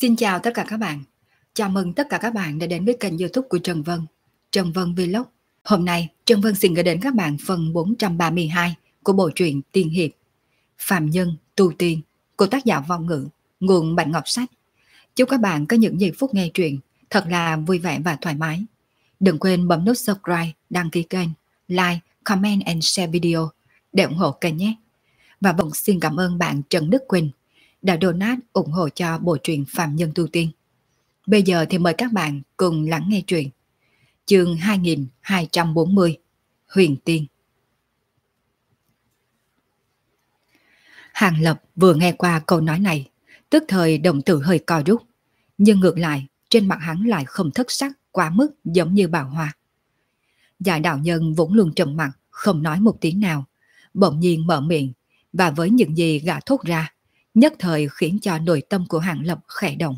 Xin chào tất cả các bạn. Chào mừng tất cả các bạn đã đến với kênh YouTube của Trần Vân, Trần Vân Vlog. Hôm nay, Trần Vân xin gửi đến các bạn phần 432 của bộ truyện Tiên Hiệp Phàm Nhân Tu Tiên của tác giả Vong Ngữ, nguồn Bạch Ngọc Sách. Chúc các bạn có những giây phút nghe truyện thật là vui vẻ và thoải mái. Đừng quên bấm nút subscribe, đăng ký kênh, like, comment and share video để ủng hộ kênh nhé. Và vẫn xin cảm ơn bạn Trần Đức Quỳnh đã donate ủng hộ cho bộ truyện Phàm Nhân Tu Tiên. Bây giờ thì mời các bạn cùng lắng nghe truyện. Chương 2240 Huyền Tiên. Hàng Lập vừa nghe qua câu nói này, tức thời đồng tử hơi co rút, nhưng ngược lại trên mặt hắn lại không thất sắc quá mức giống như Bào Hoa. Dạ đạo nhân vốn luôn trầm mặc, không nói một tiếng nào, bỗng nhiên mở miệng, và với những gì gã thốt ra, nhất thời khiến cho nội tâm của Hàng Lập khẽ động.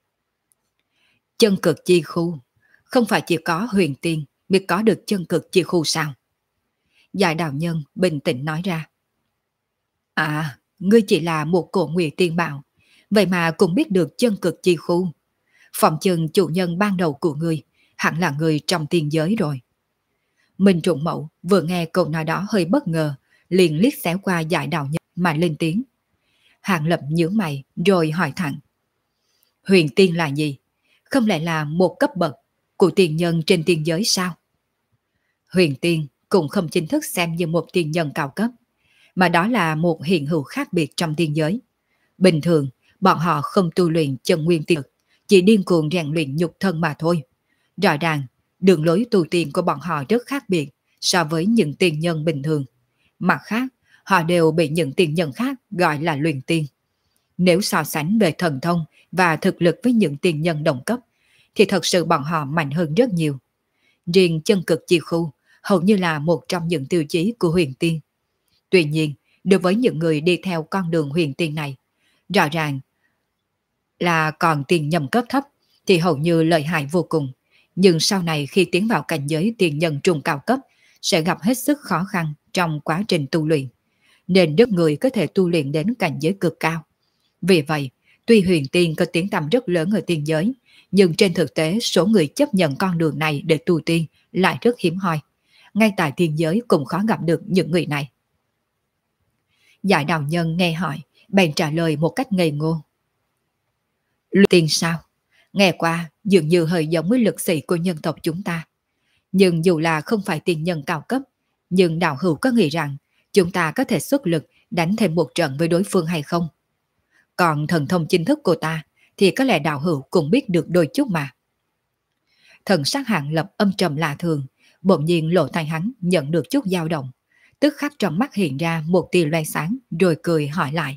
Chân cực chi khu, không phải chỉ có huyền tiên mới có được chân cực chi khu sao? Dạ đạo nhân bình tĩnh nói ra. À, ngươi chỉ là một cổ nguyệt tiên bảo, vậy mà cũng biết được chân cực chi khu. Phòng chừng chủ nhân ban đầu của ngươi hẳn là người trong tiên giới rồi. Minh Trụng Mẫu vừa nghe câu nói đó hơi bất ngờ, liền liếc xéo qua Dạ đạo nhân mà lên tiếng. Hàng Lập nhướng mày rồi hỏi thẳng. Huyền tiên là gì? Không lẽ là một cấp bậc của tiền nhân trên tiên giới sao? Huyền tiên cũng không chính thức xem như một tiền nhân cao cấp, mà đó là một hiện hữu khác biệt trong tiên giới. Bình thường, bọn họ không tu luyện chân nguyên tiên lực, chỉ điên cuồng rèn luyện nhục thân mà thôi. Rõ ràng, đường lối tu tiên của bọn họ rất khác biệt so với những tiền nhân bình thường. Mặt khác, họ đều bị những tiền nhân khác gọi là luyện tiên. Nếu so sánh về thần thông và thực lực với những tiền nhân đồng cấp, thì thật sự bọn họ mạnh hơn rất nhiều. Riêng chân cực chi khu hầu như là một trong những tiêu chí của huyền tiên. Tuy nhiên, đối với những người đi theo con đường huyền tiên này, rõ ràng là còn tiền nhầm cấp thấp thì hầu như lợi hại vô cùng. Nhưng sau này khi tiến vào cảnh giới tiền nhân trung cao cấp, sẽ gặp hết sức khó khăn trong quá trình tu luyện, nên rất người có thể tu luyện đến cảnh giới cực cao. Vì vậy, tuy huyền tiên có tiếng tăm rất lớn ở tiên giới, nhưng trên thực tế số người chấp nhận con đường này để tu tiên lại rất hiếm hoi. Ngay tại tiên giới cũng khó gặp được những người này. Dạ đạo nhân nghe hỏi, bèn trả lời một cách ngây ngô. Luyện tiên sao? Nghe qua dường như hơi giống với lực sĩ của nhân tộc chúng ta. Nhưng dù là không phải tiên nhân cao cấp, nhưng đạo hữu có nghĩ rằng chúng ta có thể xuất lực đánh thêm một trận với đối phương hay không? Còn thần thông chính thức của ta thì có lẽ đạo hữu cũng biết được đôi chút mà. Thần sắc Hàng Lập âm trầm lạ thường, bỗng nhiên lỗ tai hắn nhận được chút dao động, tức khắc trong mắt hiện ra một tia loe sáng, rồi cười hỏi lại.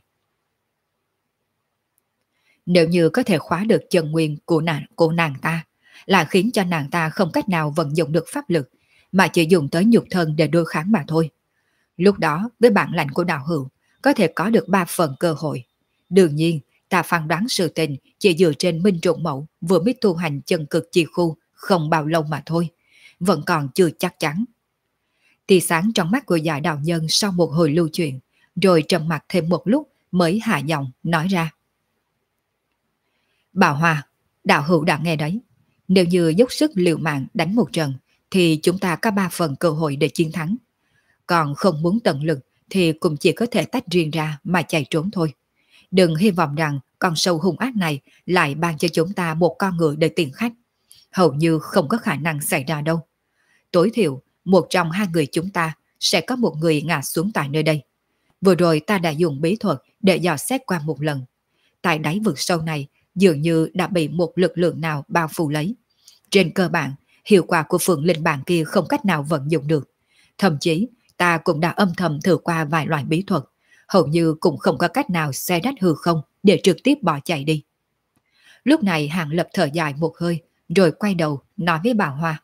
Nếu như có thể khóa được chân nguyên của nàng ta, là khiến cho nàng ta không cách nào vận dụng được pháp lực, mà chỉ dùng tới nhục thân để đối kháng mà thôi. Lúc đó với bản lãnh của đạo hữu có thể có được 3 phần cơ hội. Đương nhiên, ta phán đoán sự tình chỉ dựa trên Minh Trụng Mẫu vừa mới tu hành chân cực chi khu không bao lâu mà thôi, vẫn còn chưa chắc chắn. Tia sáng trong mắt của Dạ đạo nhân sau một hồi lưu chuyển, rồi trầm mặc thêm một lúc mới hạ giọng nói ra. Bảo Hòa, đạo hữu đã nghe đấy. Nếu như dốc sức liều mạng đánh một trận, thì chúng ta có 3 phần cơ hội để chiến thắng. Còn không muốn tận lực thì cũng chỉ có thể tách riêng ra mà chạy trốn thôi. Đừng hy vọng rằng con sâu hung ác này lại ban cho chúng ta một con ngựa để tiền khách. Hầu như không có khả năng xảy ra đâu. Tối thiểu, một trong 2 người chúng ta sẽ có một người ngã xuống tại nơi đây. Vừa rồi ta đã dùng bí thuật để dò xét qua một lần. Tại đáy vực sâu này dường như đã bị một lực lượng nào bao phủ lấy. Trên cơ bản, hiệu quả của phượng linh bản kia không cách nào vận dụng được. Thậm chí, ta cũng đã âm thầm thử qua vài loại bí thuật, hầu như cũng không có cách nào xé rách hư không để trực tiếp bỏ chạy đi. Lúc này Hàng Lập thở dài một hơi, rồi quay đầu nói với Bảo Hoa.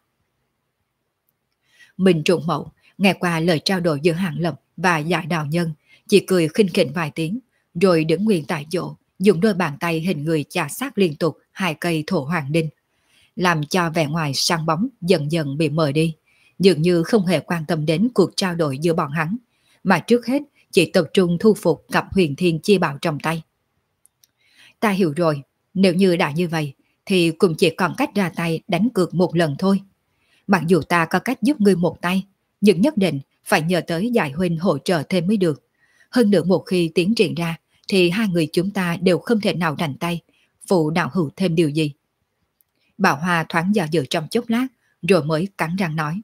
Minh Trụng Mẫu nghe qua lời trao đổi giữa Hàng Lập và Dạ đạo nhân, chỉ cười khinh khỉnh vài tiếng, rồi đứng nguyên tại chỗ, dùng đôi bàn tay hình người chà sát liên tục 2 cây thổ hoàng đinh, làm cho vẻ ngoài sáng bóng dần dần bị mờ đi, dường như không hề quan tâm đến cuộc trao đổi giữa bọn hắn, mà trước hết chỉ tập trung thu phục cặp huyền thiên chi bảo trong tay. Ta hiểu rồi, Nếu như đã như vậy, thì cũng chỉ còn cách ra tay đánh cược một lần thôi. Mặc dù ta có cách giúp ngươi một tay, nhưng nhất định phải nhờ tới Giải huynh hỗ trợ thêm mới được. Hơn nữa một khi tiến triển ra, thì hai người chúng ta đều không thể nào rảnh tay, phụ đạo hữu thêm điều gì. Bảo Hoa thoáng do dự trong chốc lát, rồi mới cắn răng nói.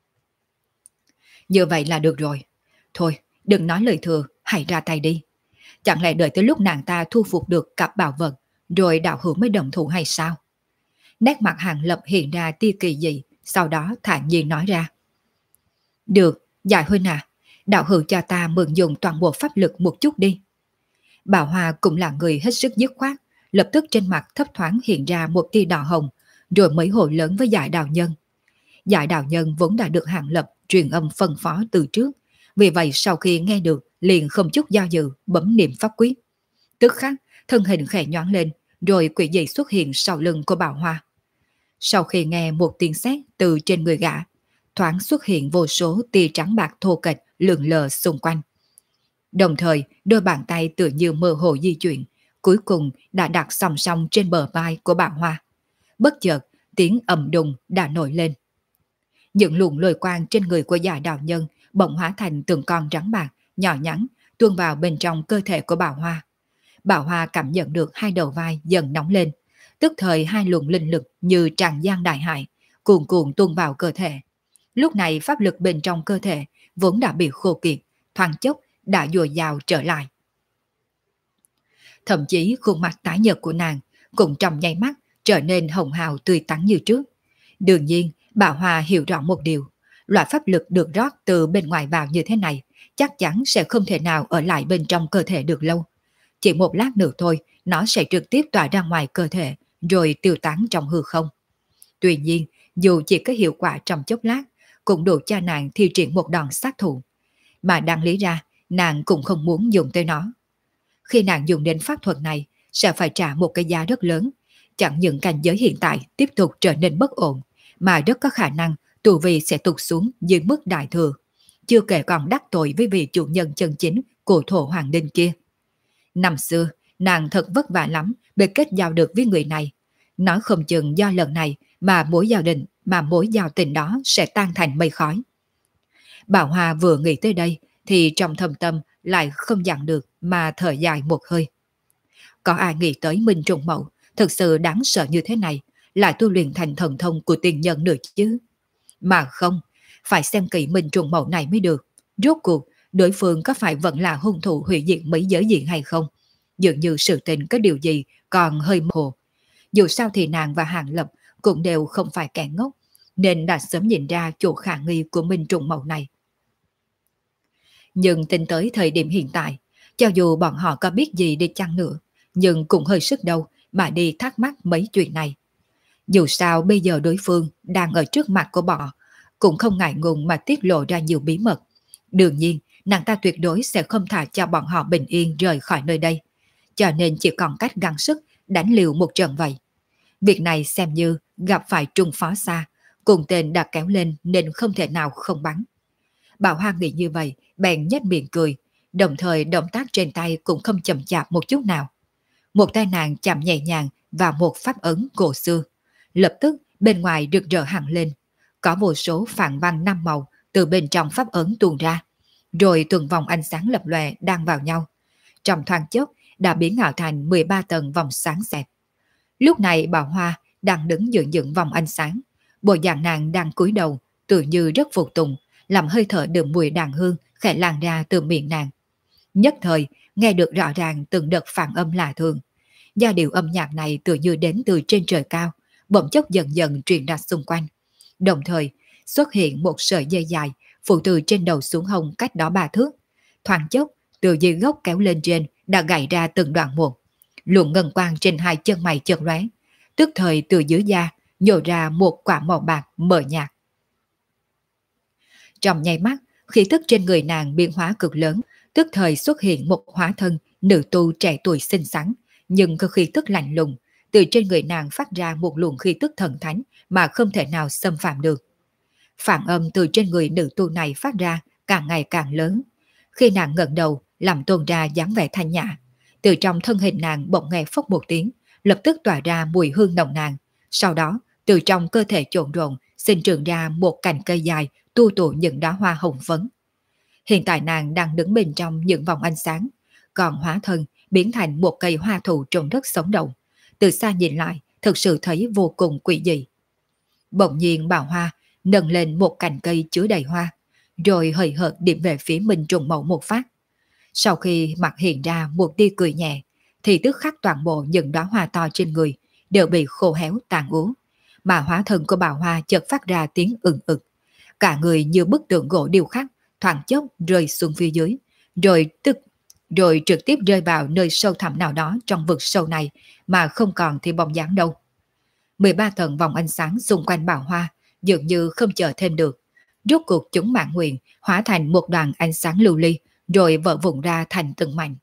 Như vậy là được rồi. Thôi, đừng nói lời thừa, hãy ra tay đi. Chẳng lẽ đợi tới lúc nàng ta thu phục được cặp bảo vật, rồi đạo hữu mới đồng thủ hay sao? Nét mặt Hàng Lập hiện ra tia kỳ dị, sau đó thản nhiên nói ra. Được, Giải huynh à, đạo hữu cho ta mượn dùng toàn bộ pháp lực một chút đi. Bảo Hoa cũng là người hết sức dứt khoát, lập tức trên mặt thấp thoáng hiện ra một tia đỏ hồng, rồi mới hội lớn với Giải đạo nhân. Giải đạo nhân vốn đã được Hàng Lập truyền âm phân phó từ trước, vì vậy sau khi nghe được liền không chút do dự bấm niệm pháp quyết. Tức khắc thân hình khẽ nhoáng lên, rồi quỷ dị xuất hiện sau lưng của Bảo Hoa. Sau khi nghe một tiếng sét từ trên người gã, thoáng xuất hiện vô số tia trắng bạc thô kệch lượn lờ xung quanh. Đồng thời, đôi bàn tay tựa như mơ hồ di chuyển, cuối cùng đã đặt song song trên bờ vai của Bảo Hoa. Bất chợt, tiếng ầm đùng đã nổi lên. Những luồng lôi quang trên người của Giải đạo nhân bỗng hóa thành từng con rắn bạc, nhỏ nhắn, tuôn vào bên trong cơ thể của Bảo Hoa. Bảo Hoa cảm nhận được hai đầu vai dần nóng lên, tức thời hai luồng linh lực như tràn giang đại hải, cuồn cuộn tuôn vào cơ thể. Lúc này pháp lực bên trong cơ thể vốn đã bị khô kiệt, thoáng chốc đã dồi dào trở lại. Thậm chí khuôn mặt tái nhợt của nàng cũng trong nháy mắt trở nên hồng hào tươi tắn như trước. Đương nhiên, Bảo Hoa hiểu rõ một điều, loại pháp lực được rót từ bên ngoài vào như thế này chắc chắn sẽ không thể nào ở lại bên trong cơ thể được lâu. Chỉ một lát nữa thôi, nó sẽ trực tiếp tỏa ra ngoài cơ thể, rồi tiêu tán trong hư không. Tuy nhiên, dù chỉ có hiệu quả trong chốc lát, cũng đủ cho nàng thi triển một đòn sát thủ. Mà đáng lý ra, nàng cũng không muốn dùng tới nó. Khi nàng dùng đến pháp thuật này, sẽ phải trả một cái giá rất lớn. Chẳng những cảnh giới hiện tại tiếp tục trở nên bất ổn, mà rất có khả năng tu vi sẽ tụt xuống dưới mức đại thừa. Chưa kể còn đắc tội với vị chủ nhân chân chính của thổ hoàng đinh kia. Năm xưa, nàng thật vất vả lắm để kết giao được với người này. Nói không chừng do lần này mà mối giao tình đó sẽ tan thành mây khói. Bảo Hoa vừa nghĩ tới đây thì trong thâm tâm lại không dặn được mà thở dài một hơi. Có ai nghĩ tới Minh Trùng Mậu thực sự đáng sợ như thế này, lại tu luyện thành thần thông của tiền nhân nữa chứ? Mà không, phải xem kỹ Minh Trùng Mậu này mới được. Rốt cuộc, đối phương có phải vẫn là hung thủ hủy diệt mấy giới diện hay không? Dường như sự tình có điều gì còn hơi mơ hồ. Dù sao thì nàng và Hàng Lập cũng đều không phải kẻ ngốc, nên đã sớm nhìn ra chỗ khả nghi của Minh Trùng Mậu này. Nhưng tính tới thời điểm hiện tại, cho dù bọn họ có biết gì đi chăng nữa, nhưng cũng hơi sức đâu mà đi thắc mắc mấy chuyện này. Dù sao bây giờ đối phương đang ở trước mặt của bọn, cũng không ngại ngùng mà tiết lộ ra nhiều bí mật. Đương nhiên, nàng ta tuyệt đối sẽ không thả cho bọn họ bình yên rời khỏi nơi đây. Cho nên chỉ còn cách gắng sức đánh liều một trận vậy. Việc này xem như gặp phải Trung Phó Xa, cùng tên đã kéo lên nên không thể nào không bắn. Bảo Hoa nghĩ như vậy, bèn nhếch miệng cười, đồng thời động tác trên tay cũng không chậm chạp một chút nào. Một tay nàng chạm nhẹ nhàng vào một pháp ấn cổ xưa. Lập tức bên ngoài rực rỡ hẳn lên, có vô số phản văn năm màu từ bên trong pháp ấn tuôn ra, rồi từng vòng ánh sáng lập lòe đan vào nhau. Trong thoáng chốc đã biến ảo thành 13 tầng vòng sáng xẹt. Lúc này Bảo Hoa đang đứng dựng vòng ánh sáng, bộ dạng nàng đang cúi đầu, tự như rất phục tùng, làm hơi thở đượm mùi đàn hương khẽ lan ra từ miệng nàng. Nhất thời nghe được rõ ràng từng đợt phản âm lạ thường. Giai điệu âm nhạc này tự như đến từ trên trời cao, bỗng chốc dần dần truyền ra xung quanh. Đồng thời xuất hiện một sợi dây dài phụ từ trên đầu xuống hông cách đó 3 thước. Thoáng chốc từ dưới gốc kéo lên trên đã gãy ra từng đoạn một. Luồng ngân quang trên hai chân mày chợt lóe, tức thời từ dưới da nhổ ra một quả màu bạc mờ nhạt. Trong nháy mắt, khí tức trên người nàng biến hóa cực lớn, tức thời xuất hiện một hóa thân nữ tu trẻ tuổi xinh xắn, nhưng có khí tức lạnh lùng, từ trên người nàng phát ra một luồng khí tức thần thánh mà không thể nào xâm phạm được. Phản âm từ trên người nữ tu này phát ra càng ngày càng lớn. Khi nàng ngẩng đầu làm tuôn ra dáng vẻ thanh nhã, từ trong thân hình nàng bỗng nghe phốc một tiếng, lập tức tỏa ra mùi hương nồng nàn. Sau đó, từ trong cơ thể trộn rộn sinh trưởng ra một cành cây dài tu tụ những đóa hoa hồng phấn. Hiện tại nàng đang đứng bên trong những vòng ánh sáng, còn hóa thân biến thành một cây hoa thụ trong đất sống động. Từ xa nhìn lại, thực sự thấy vô cùng quỷ dị. Bỗng nhiên Bảo Hoa nâng lên một cành cây chứa đầy hoa, rồi hời hợt điểm về phía Minh Trùng Mậu một phát. Sau khi mặt hiện ra một tia cười nhẹ, thì tức khắc toàn bộ những đóa hoa to trên người đều bị khô héo tàn úa, mà hóa thân của Bảo Hoa chợt phát ra tiếng ừng ực. Cả người như bức tượng gỗ điêu khắc, thoáng chốc rơi xuống phía dưới, rồi trực tiếp rơi vào nơi sâu thẳm nào đó trong vực sâu này mà không còn thì bóng dáng đâu. 13 tầng vòng ánh sáng xung quanh Bảo Hoa dường như không chờ thêm được. Rốt cuộc chúng mãn nguyện hóa thành một đoàn ánh sáng lưu ly rồi vỡ vụn ra thành từng mảnh.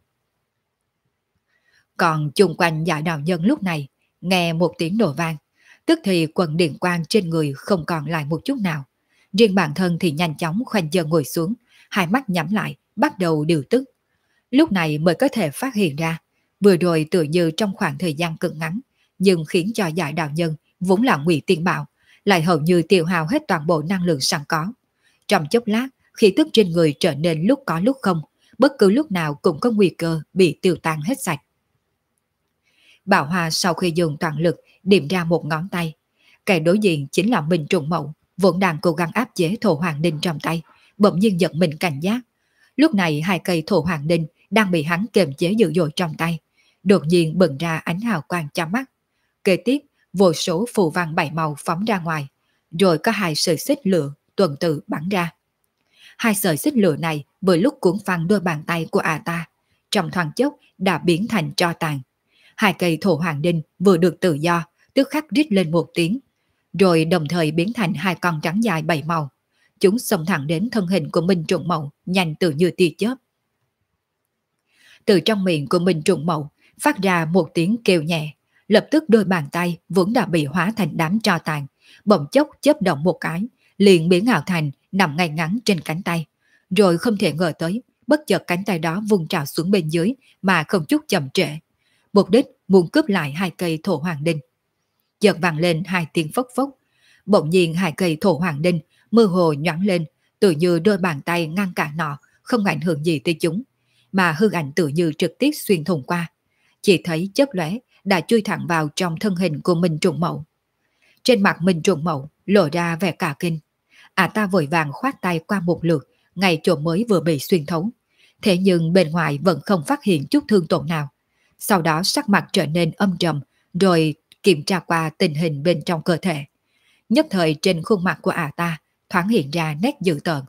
Còn chung quanh Dạ Đạo Nhân lúc này nghe một tiếng nổ vang, tức thì quần điện quang trên người không còn lại một chút nào. Riêng bản thân thì nhanh chóng khoanh chân ngồi xuống, hai mắt nhắm lại, bắt đầu điều tức. Lúc này mới có thể phát hiện ra, vừa rồi tựa như trong khoảng thời gian cực ngắn, nhưng khiến cho Dạ Đạo Nhân vốn là ngụy tiên bạo, lại hầu như tiêu hao hết toàn bộ năng lượng sẵn có. Trong chốc lát, khí tức trên người trở nên lúc có lúc không, bất cứ lúc nào cũng có nguy cơ bị tiêu tan hết sạch. Bảo Hoa sau khi dùng toàn lực điểm ra một ngón tay, kẻ đối diện chính là Minh Trùng Mậu, vốn đang cố gắng áp chế thổ hoàng đinh trong tay, bỗng nhiên giật mình cảnh giác. Lúc này hai cây thổ hoàng đinh đang bị hắn kiềm chế dữ dội trong tay, đột nhiên bừng ra ánh hào quang chói mắt. Kế tiếp, vô số phù văn bảy màu phóng ra ngoài, rồi có hai sợi xích lửa tuần tự bắn ra. Hai sợi xích lửa này vừa lúc cuốn phăng đôi bàn tay của ta, trong thoáng chốc đã biến thành tro tàn. Hai cây thổ hoàng đinh vừa được tự do, tức khắc rít lên một tiếng, rồi đồng thời biến thành hai con rắn dài bảy màu. Chúng xông thẳng đến thân hình của Minh Trùng Mậu, nhanh tự như tia chớp. Từ trong miệng của Minh Trùng Mậu phát ra một tiếng kêu nhẹ, lập tức đôi bàn tay vốn đã bị hóa thành đám tro tàn, bỗng chốc chớp động một cái, liền biến ảo thành nằm ngay ngắn trên cánh tay. Rồi không thể ngờ tới, bất chợt cánh tay đó vung trào xuống bên dưới mà không chút chậm trễ. Mục đích muốn cướp lại hai cây thổ hoàng đinh. Chợt vang lên hai tiếng phốc phốc. Bỗng nhiên hai cây thổ hoàng đinh mơ hồ nhoáng lên, tự như đôi bàn tay ngăn cản nọ, không ảnh hưởng gì tới chúng, mà hư ảnh tự như trực tiếp xuyên thủng qua. Chỉ thấy chớp lóe đã chui thẳng vào trong thân hình của Minh Trùng Mậu. Trên mặt Minh Trùng Mậu lộ ra vẻ cả kinh. Ta vội vàng khoát tay qua một lượt, ngay chỗ mới vừa bị xuyên thấu. Thế nhưng bên ngoài vẫn không phát hiện chút thương tổn nào. Sau đó sắc mặt trở nên âm trầm, rồi kiểm tra qua tình hình bên trong cơ thể. Nhất thời trên khuôn mặt của ta thoáng hiện ra nét dữ tợn.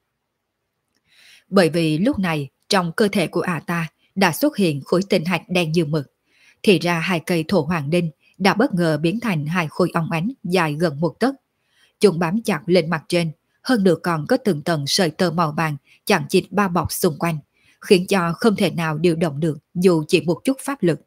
Bởi vì lúc này trong cơ thể của ta đã xuất hiện khối tinh hạch đen như mực. Thì ra hai cây thổ hoàng đinh đã bất ngờ biến thành hai khối óng ánh dài gần một tấc. Chúng bám chặt lên mặt trên, hơn nữa còn có từng tầng sợi tơ màu vàng chằng chịt bao bọc xung quanh, khiến cho không thể nào điều động được dù chỉ một chút pháp lực.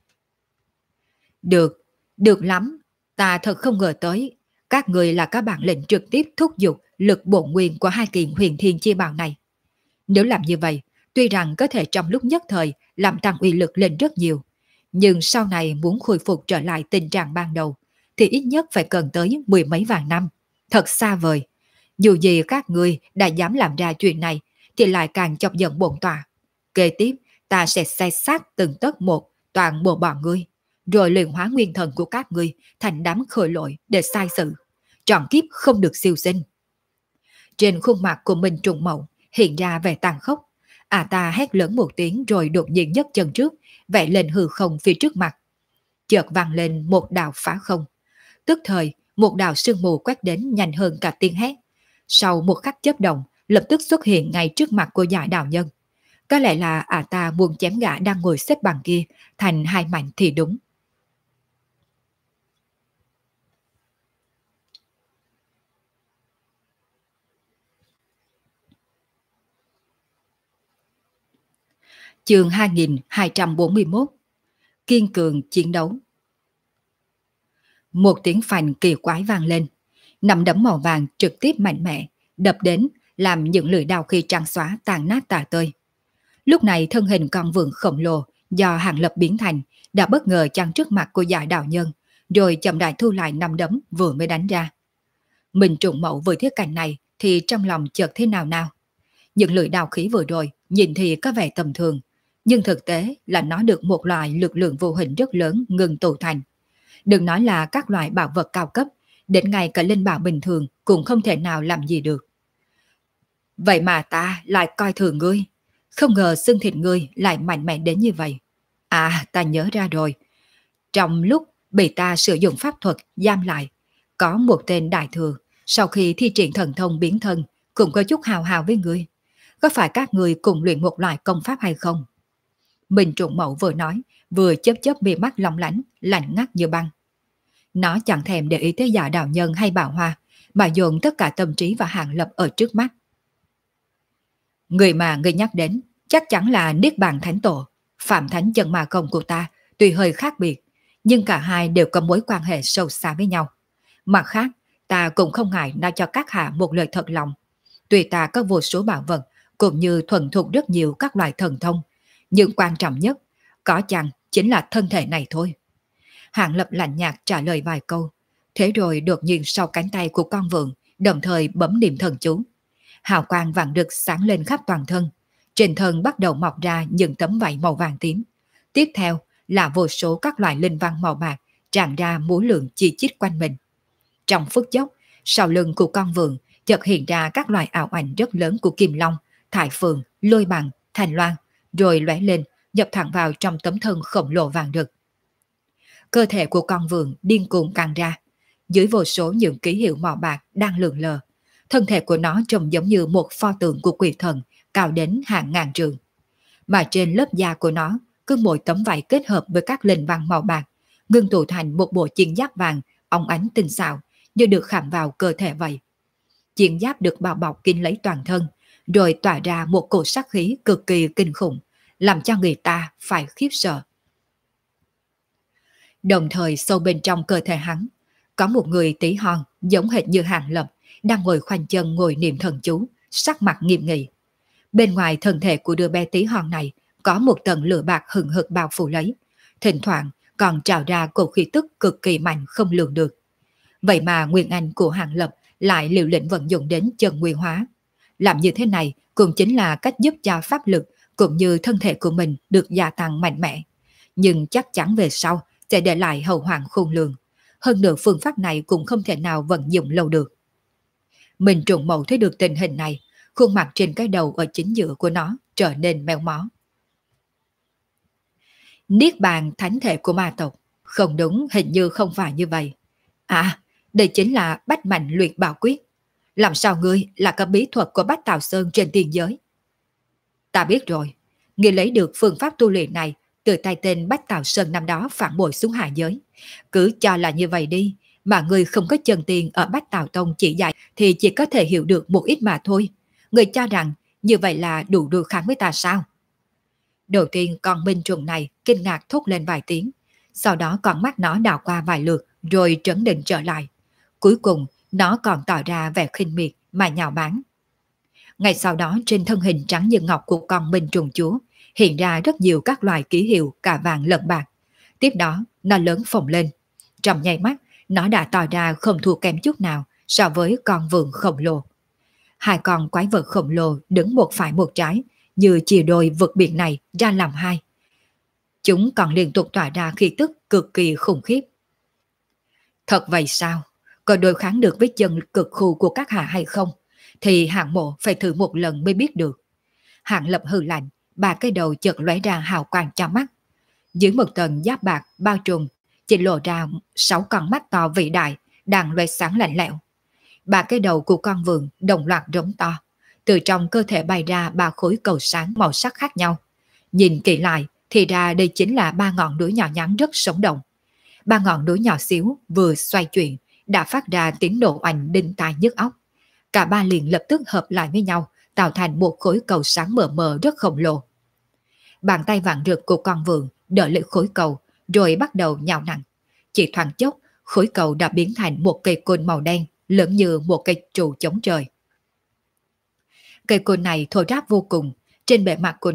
Được lắm, ta thật không ngờ tới, các người là các bản lệnh trực tiếp thúc giục lực bổn nguyên của hai kiện huyền thiên chi bảo này. Nếu làm như vậy, tuy rằng có thể trong lúc nhất thời làm tăng uy lực lên rất nhiều, nhưng sau này muốn khôi phục trở lại tình trạng ban đầu, thì ít nhất phải cần tới 10 mấy vạn năm. Thật xa vời. Dù gì các ngươi đã dám làm ra chuyện này, thì lại càng chọc giận bổn tọa. Kế tiếp, ta sẽ xé xác từng tấc một toàn bộ bọn ngươi, rồi luyện hóa nguyên thần của các ngươi thành đám khôi lỗi để sai sự. Trọn kiếp không được siêu sinh. Trên khuôn mặt của Minh Trùng Mậu hiện ra vẻ tàn khốc. Ta hét lớn một tiếng rồi đột nhiên nhấc chân trước, vẽ lên hư không phía trước mặt. Chợt vang lên một đạo phá không. Tức thời, một đạo sương mù quét đến nhanh hơn cả tiếng hét. Sau một khắc chớp động, lập tức xuất hiện ngay trước mặt của Dạ Đạo Nhân. Có lẽ là ta muốn chém gã đang ngồi xếp bằng kia thành hai mảnh thì đúng. Chương 2241. Kiên cường chiến đấu. Một tiếng phành kỳ quái vang lên, nắm đấm màu vàng trực tiếp mạnh mẽ đập đến, làm những lưỡi đao khi trắng xóa tàn nát tả tơi. Lúc này thân hình con vượn khổng lồ do Hàng Lập biến thành đã bất ngờ chắn trước mặt của Dạ đạo nhân, rồi chậm rãi thu lại năm đấm vừa mới đánh ra. Mình trùng mậu vừa thấy cảnh này thì trong lòng chợt thế nào nào. Những lưỡi đao khí vừa rồi nhìn thì có vẻ tầm thường, nhưng thực tế là nó được một loại lực lượng vô hình rất lớn ngừng tụ thành. Đừng nói là các loại bảo vật cao cấp, đến ngay cả linh bảo bình thường cũng không thể nào làm gì được. Vậy mà ta lại coi thường ngươi, không ngờ xương thịt ngươi lại mạnh mẽ đến như vậy. À, ta nhớ ra rồi. Trong lúc bị ta sử dụng pháp thuật giam lại, có một tên đại thừa sau khi thi triển thần thông biến thân cũng có chút hào hào với ngươi. Có phải các ngươi cùng luyện một loại công pháp hay không? Mình trụng mậu vừa nói, vừa chớp chớp mi mắt long lánh, lạnh ngắt như băng. Nó chẳng thèm để ý tới Dạ đạo nhân hay Bảo Hoa, mà dồn tất cả tâm trí và Hàng Lập ở trước mắt. Người mà ngươi nhắc đến chắc chắn là Niết Bàn Thánh Tổ. Phạm Thánh chân ma công của ta tuy hơi khác biệt, nhưng cả hai đều có mối quan hệ sâu xa với nhau. Mặt khác, ta cũng không ngại nói cho các hạ một lời thật lòng. Tuy ta có vô số bảo vật, cũng như thuần thục rất nhiều các loại thần thông, nhưng quan trọng nhất, có chăng chính là thân thể này thôi. Hàng Lập lạnh nhạt trả lời vài câu, thế rồi đột nhiên sau cánh tay của con vượn, đồng thời bấm niệm thần chú. Hào quang vàng rực sáng lên khắp toàn thân, trên thân bắt đầu mọc ra những tấm vảy màu vàng tím. Tiếp theo là vô số các loại linh văn màu bạc tràn ra múa lượng chi chít quanh mình. Trong phút chốc, sau lưng của con vượn chợt hiện ra các loại ảo ảnh rất lớn của Kim Long, Thải Phượng, Lôi Bằng, Thành Loan, rồi lóe lên nhập thẳng vào trong tấm thân khổng lồ vàng rực. Cơ thể của con vượn điên cuồng căng ra, dưới vô số những ký hiệu màu bạc đang lượn lờ. Thân thể của nó trông giống như một pho tượng của quỷ thần cao đến hàng ngàn trượng. Mà trên lớp da của nó, cứ mỗi tấm vảy kết hợp với các linh văn màu bạc, ngưng tụ thành một bộ chiến giáp vàng, óng ánh tinh xảo, như được khảm vào cơ thể vậy. Chiến giáp được bao bọc kín lấy toàn thân, rồi tỏa ra một cổ sát khí cực kỳ kinh khủng, làm cho người ta phải khiếp sợ. Đồng thời sâu bên trong cơ thể hắn, có một người tí hon giống hệt như Hàng Lập, đang ngồi khoanh chân ngồi niệm thần chú, sắc mặt nghiêm nghị. Bên ngoài thân thể của đứa bé tí hon này có một tầng lửa bạc hừng hực bao phủ lấy, thỉnh thoảng còn trào ra cổ khí tức cực kỳ mạnh không lường được. Vậy mà nguyên anh của Hàng Lập lại liều lĩnh vận dụng đến chân nguyên hóa. Làm như thế này cũng chính là cách giúp cho pháp lực cũng như thân thể của mình được gia tăng mạnh mẽ. Nhưng chắc chắn về sau sẽ để lại hậu hoạn khôn lường. Hơn nữa phương pháp này cũng không thể nào vận dụng lâu được. Mình trùng mậu thấy được tình hình này, khuôn mặt trên cái đầu ở chính giữa của nó trở nên méo mó. Niết bàn thánh thể của ma tộc, không đúng, hình như không phải như vậy. À, đây chính là Bách Mạnh Luyện Bảo Quyết. Làm sao ngươi là có bí thuật của Bách Tào Sơn trên tiên giới? Ta biết rồi, ngươi lấy được phương pháp tu luyện này từ tay tên Bách Tào Sơn năm đó phản bội xuống hạ giới. Cứ cho là như vậy đi, mà ngươi không có chân tiền ở Bách Tào Tông chỉ dạy thì chỉ có thể hiểu được một ít mà thôi. Ngươi cho rằng như vậy là đủ đối kháng với ta sao? Đầu tiên con Minh Trùng này kinh ngạc thốt lên vài tiếng, sau đó con mắt nó đảo qua vài lượt rồi trấn định trở lại. Cuối cùng nó còn tỏ ra vẻ khinh miệt mà nhạo báng. Ngay sau đó trên thân hình trắng như ngọc của con Minh Trùng chúa hiện ra rất nhiều các loài ký hiệu cả vàng lẫn bạc. Tiếp đó nó lớn phồng lên. Trong nháy mắt nó đã tỏ ra không thua kém chút nào so với con vượn khổng lồ. Hai con quái vật khổng lồ đứng một phải một trái, như chia đôi vực biển này ra làm hai. Chúng còn liên tục tỏa ra khí tức cực kỳ khủng khiếp. Thật vậy sao? Có đối kháng được với chân cực khu của các hạ hay không? Thì Hạng Mộ phải thử một lần mới biết được. Hạng Lập hừ lạnh, ba cái đầu chợt lóe ra hào quang cho mắt. Dưới một tầng giáp bạc bao trùm, chỉ lộ ra 6 con mắt to vĩ đại, đang lóe sáng lạnh lẽo. Ba cái đầu của con vượn đồng loạt rống to. Từ trong cơ thể bay ra ba khối cầu sáng màu sắc khác nhau. Nhìn kỹ lại thì ra đây chính là ba ngọn núi nhỏ nhắn rất sống động. Ba ngọn núi nhỏ xíu vừa xoay chuyển đã phát ra tiếng nổ oanh đinh tai nhức óc. Cả ba liền lập tức hợp lại với nhau, tạo thành một khối cầu sáng mờ mờ rất khổng lồ. Bàn tay vàng rực của con vượn đỡ lấy khối cầu, rồi bắt đầu nhào nặn. Chỉ thoáng chốc, khối cầu đã biến thành một cây côn màu đen, lớn như một cây trụ chống trời. Cây côn này thô ráp vô cùng, trên bề mặt của nó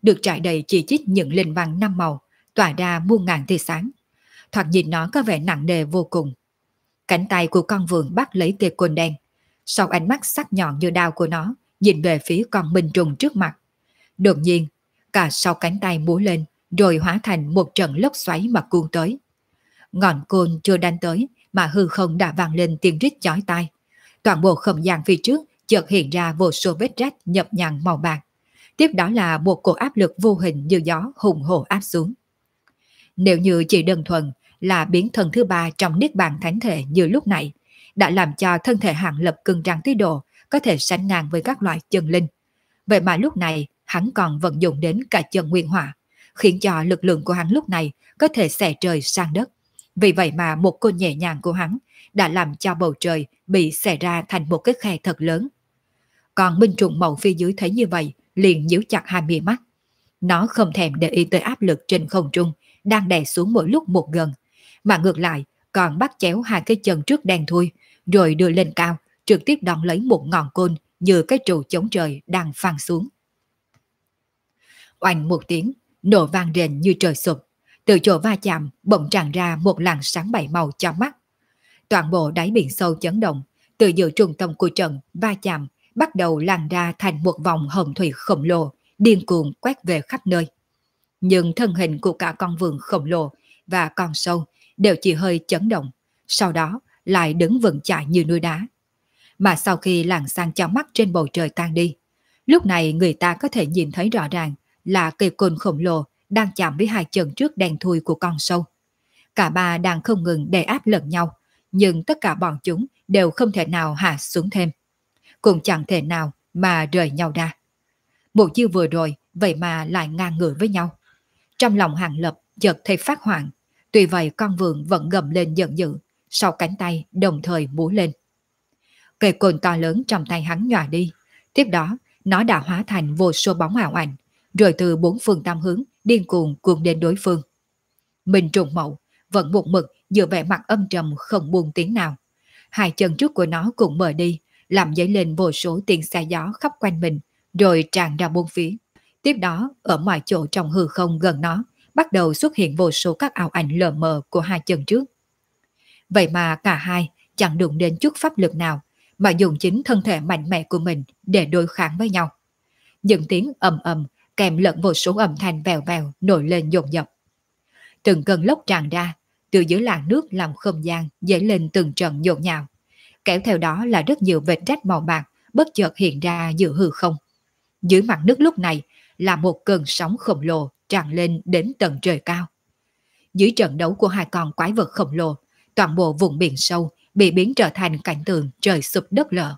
được trải đầy chỉ chít những linh văn năm màu, tỏa ra muôn ngàn tia sáng. Thoạt nhìn nó có vẻ nặng nề vô cùng. Cánh tay của con vượn bắt lấy cây côn đen. Sau ánh mắt sắc nhọn như đao của nó, nhìn về phía con minh trùng trước mặt. Đột nhiên, cả sau cánh tay múa lên, rồi hóa thành một trận lốc xoáy mà cuốn tới. Ngọn côn chưa đánh tới, mà hư không đã vang lên tiếng rít chói tai. Toàn bộ không gian phía trước chợt hiện ra vô số vết rách nhập nhằng màu bạc. Tiếp đó là một cổ áp lực vô hình như gió hùng hổ áp xuống. Nếu như chỉ đơn thuần là biến thần thứ ba trong niết bàn thánh thể như lúc này, đã làm cho thân thể Hàng Lập cứng rắn tới độ có thể sánh ngang với các loại chân linh. Vậy mà lúc này hắn còn vận dụng đến cả chân nguyên hỏa, khiến cho lực lượng của hắn lúc này có thể xẻ trời sang đất. Vì vậy mà một côn nhẹ nhàng của hắn đã làm cho bầu trời bị xẻ ra thành một cái khe thật lớn. Còn minh trùng màu phía dưới thấy như vậy, liền nhíu chặt hai mi mắt. Nó không thèm để ý tới áp lực trên không trung đang đè xuống mỗi lúc một gần, mà ngược lại còn bắt chéo hai cái chân trước đen thui, rồi đưa lên cao, trực tiếp đón lấy một ngọn côn như cái trụ chống trời đang phăng xuống. Oanh một tiếng, nổ vang rền như trời sụp. Từ chỗ va chạm bỗng tràn ra một làn sáng bảy màu cho mắt. Toàn bộ đáy biển sâu chấn động, từ giữa trung tâm của trận va chạm bắt đầu lan ra thành một vòng hồng thủy khổng lồ, điên cuồng quét về khắp nơi. Nhưng thân hình của cả con vượn khổng lồ và con sâu đều chỉ hơi chấn động, sau đó lại đứng vững chãi như núi đá. Mà sau khi làn sang cho mắt trên bầu trời tan đi, lúc này người ta có thể nhìn thấy rõ ràng là cây côn khổng lồ đang chạm với hai chân trước đen thui của con sâu. Cả ba đang không ngừng đè áp lẫn nhau, nhưng tất cả bọn chúng đều không thể nào hạ xuống thêm. Cũng chẳng thể nào mà rời nhau ra. Một chiêu vừa rồi, vậy mà lại ngang ngửa với nhau. Trong lòng Hàng Lập chợt thấy phát hoảng, tuy vậy con vượn vẫn gầm lên giận dữ, sau cánh tay đồng thời múa lên. Cây côn to lớn trong tay hắn nhòa đi, tiếp đó nó đã hóa thành vô số bóng ảo ảnh, rồi từ bốn phương tám hướng điên cuồng cuồng đến đối phương. Minh trùng mậu vẫn một mực giữa vẻ mặt âm trầm không buông tiếng nào. Hai chân trước của nó cũng mở đi, làm dấy lên vô số tiếng xe gió khắp quanh mình, rồi tràn ra bốn phía. Tiếp đó, ở mọi chỗ trong hư không gần nó, bắt đầu xuất hiện vô số các ảo ảnh lờ mờ của hai chân trước. Vậy mà cả hai chẳng đụng đến chút pháp lực nào, mà dùng chính thân thể mạnh mẽ của mình để đối kháng với nhau. Những tiếng ầm ầm kèm lẫn vô số âm thanh vèo vèo nổi lên dồn dập. Từng cơn lốc tràn ra, từ dưới làn nước làm không gian dấy lên từng trận nhộn nhạo. Kéo theo đó là rất nhiều vệt rách màu bạc bất chợt hiện ra giữa hư không. Dưới mặt nước lúc này là một cơn sóng khổng lồ tràn lên đến tận trời cao. Dưới trận đấu của hai con quái vật khổng lồ, toàn bộ vùng biển sâu bị biến trở thành cảnh tượng trời sụp đất lở.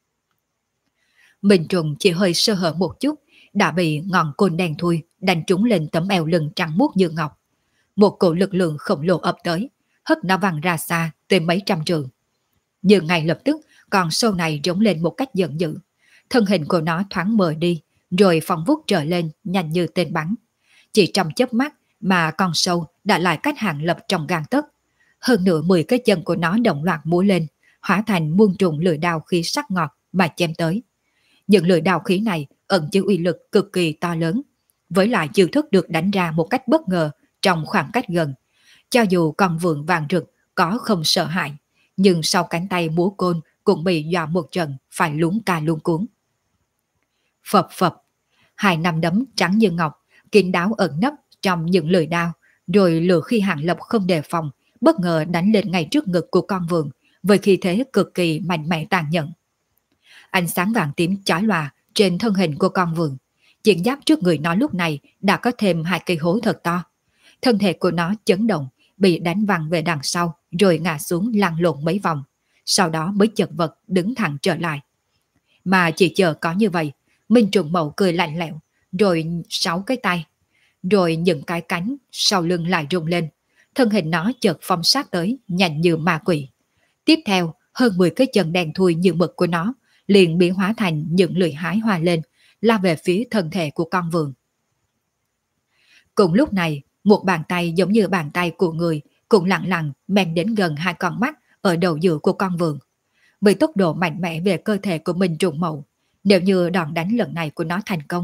Minh trùng chỉ hơi sơ hở một chút, đã bị ngọn côn đen thui đánh trúng lên tấm eo lưng trắng muốt như ngọc. Một cổ lực lượng khổng lồ ập tới, hất nó văng ra xa tới mấy trăm trượng. Nhưng ngay lập tức, con sâu này rống lên một cách giận dữ. Thân hình của nó thoáng mờ đi, rồi phóng vút trở lên nhanh như tên bắn. Chỉ trong chớp mắt mà con sâu đã lại cách Hàng Lập trong gang tấc. Hơn nữa 10 cái chân của nó đồng loạt múa lên, hóa thành muôn trùng lưỡi đao khí sắc ngọt mà chém tới. Những lưỡi đao khí này ẩn chứa uy lực cực kỳ to lớn, với lại chiêu thức được đánh ra một cách bất ngờ trong khoảng cách gần. Cho dù con vượn vàng rực có không sợ hãi, nhưng sau cánh tay múa côn cũng bị dọa một trận phải luống ca luống cuống. Phập phập, hai nắm đấm trắng như ngọc, kín đáo ẩn nấp trong những lưỡi đao, rồi lửa khi Hàng Lập không đề phòng, bất ngờ đánh lên ngay trước ngực của con vượn, với khí thế cực kỳ mạnh mẽ tàn nhẫn. Ánh sáng vàng tím chói lòa trên thân hình của con vượn, chiến giáp trước người nó lúc này đã có thêm hai cây hố thật to. Thân thể của nó chấn động, bị đánh văng về đằng sau, rồi ngã xuống lăn lộn mấy vòng, sau đó mới chật vật đứng thẳng trở lại. Mà chỉ chờ có như vậy, Minh trùng mậu cười lạnh lẽo, rồi 6 cái tay, rồi những cái cánh sau lưng lại rung lên, thân hình nó chợt phong sát tới, nhanh như ma quỷ. Tiếp theo, hơn 10 cái chân đen thui như mực của nó liền biến hóa thành những lưỡi hái hoa lên, lao về phía thân thể của con vượn. Cùng lúc này, một bàn tay giống như bàn tay của người cũng lặng lặng men đến gần hai con mắt ở đầu giữa của con vượn. Với tốc độ mạnh mẽ về cơ thể của Minh trùng mậu, nếu như đòn đánh lần này của nó thành công,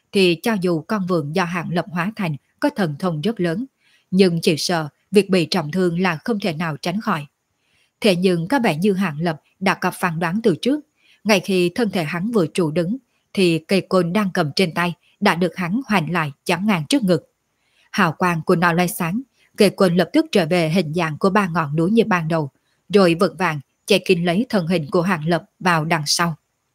thì cho dù con vượn do Hàng Lập hóa thành có thần thông rất lớn, nhưng chỉ sợ việc bị trọng thương là không thể nào tránh khỏi. Thế nhưng có vẻ như Hàng Lập đã có phán đoán từ trước, ngay khi thân thể hắn vừa trụ đứng, thì cây côn đang cầm trên tay đã được hắn hoành lại chắn ngang trước ngực. Hào quang của nó lóe sáng, cây côn lập tức trở về hình dạng của ba ngọn núi như ban đầu, rồi vững vàng che kín lấy thân hình của Hàng Lập vào đằng sau.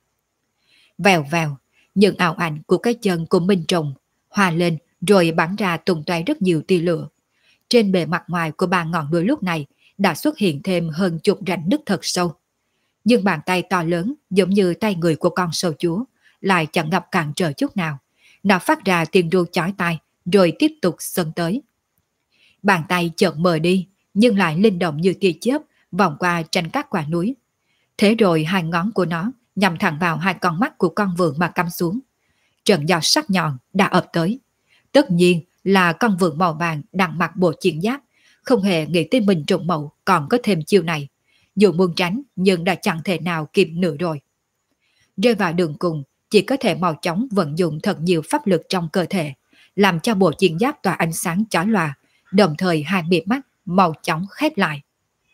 Vèo vèo, những ảo ảnh của cái chân của Minh Trùng hòa lên rồi bắn ra tung tóe rất nhiều tia lửa. Trên bề mặt ngoài của ba ngọn núi lúc này đã xuất hiện thêm hơn chục rãnh nứt thật sâu. Nhưng bàn tay to lớn giống như tay người của con sâu chúa lại chẳng gặp cản trở chút nào. Nó phát ra tiếng ru chói tai rồi tiếp tục xông tới. Bàn tay chợt mờ đi nhưng lại linh động như tia chớp vòng qua tranh các quả núi. Thế rồi hai ngón của nó nhằm thẳng vào hai con mắt của con vượn mà cắm xuống. Trận gió sắc nhọn đã ập tới. Tất nhiên là con vượn màu vàng đang mặc bộ chiến giáp, không hề nghĩ tới mình trùng mậu còn có thêm chiêu này. Dù muốn tránh nhưng đã chẳng thể nào kịp nữa rồi. Rơi vào đường cùng, chỉ có thể mau chóng vận dụng thật nhiều pháp lực trong cơ thể, làm cho bộ chiến giáp tỏa ánh sáng chói lòa, đồng thời hai miệng mắt mau chóng khép lại.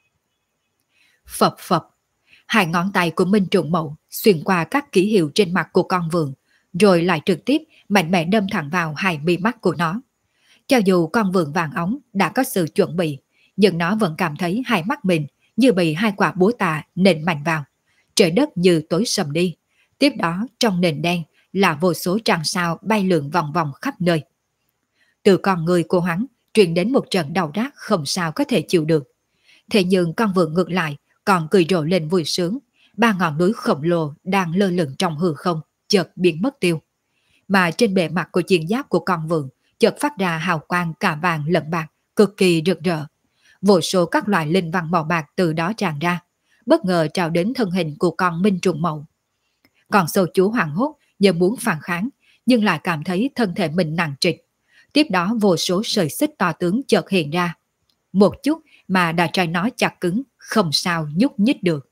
Phập phập, hai ngón tay của Minh Trùng Mậu xuyên qua các ký hiệu trên mặt của con vượn, rồi lại trực tiếp mạnh mẽ đâm thẳng vào hai mi mắt của nó. Cho dù con vượn vàng óng đã có sự chuẩn bị, nhưng nó vẫn cảm thấy hai mắt mình như bị hai quả búa tạ nện mạnh vào. Trời đất như tối sầm đi. Tiếp đó trong nền đen là vô số trăng sao bay lượn vòng vòng khắp nơi. Từ con người của hắn truyền đến một trận đau rát không sao có thể chịu được. Thế nhưng con vượn ngược lại còn cười rộ lên vui sướng. Ba ngọn núi khổng lồ đang lơ lửng trong hư không chợt biến mất tiêu. Mà trên bề mặt của chiến giáp của con vượn chợt phát ra hào quang cả vàng lẫn bạc, cực kỳ rực rỡ. Vô số các loại linh văn màu bạc từ đó tràn ra, bất ngờ trào đến thân hình của con Minh Trùng Mậu. Còn sâu chúa hoảng hốt như muốn phản kháng, nhưng lại cảm thấy thân thể mình nặng trịch. Tiếp đó vô số sợi xích to tướng chợt hiện ra. Một chút mà đã trai nó chặt cứng, không sao nhúc nhích được.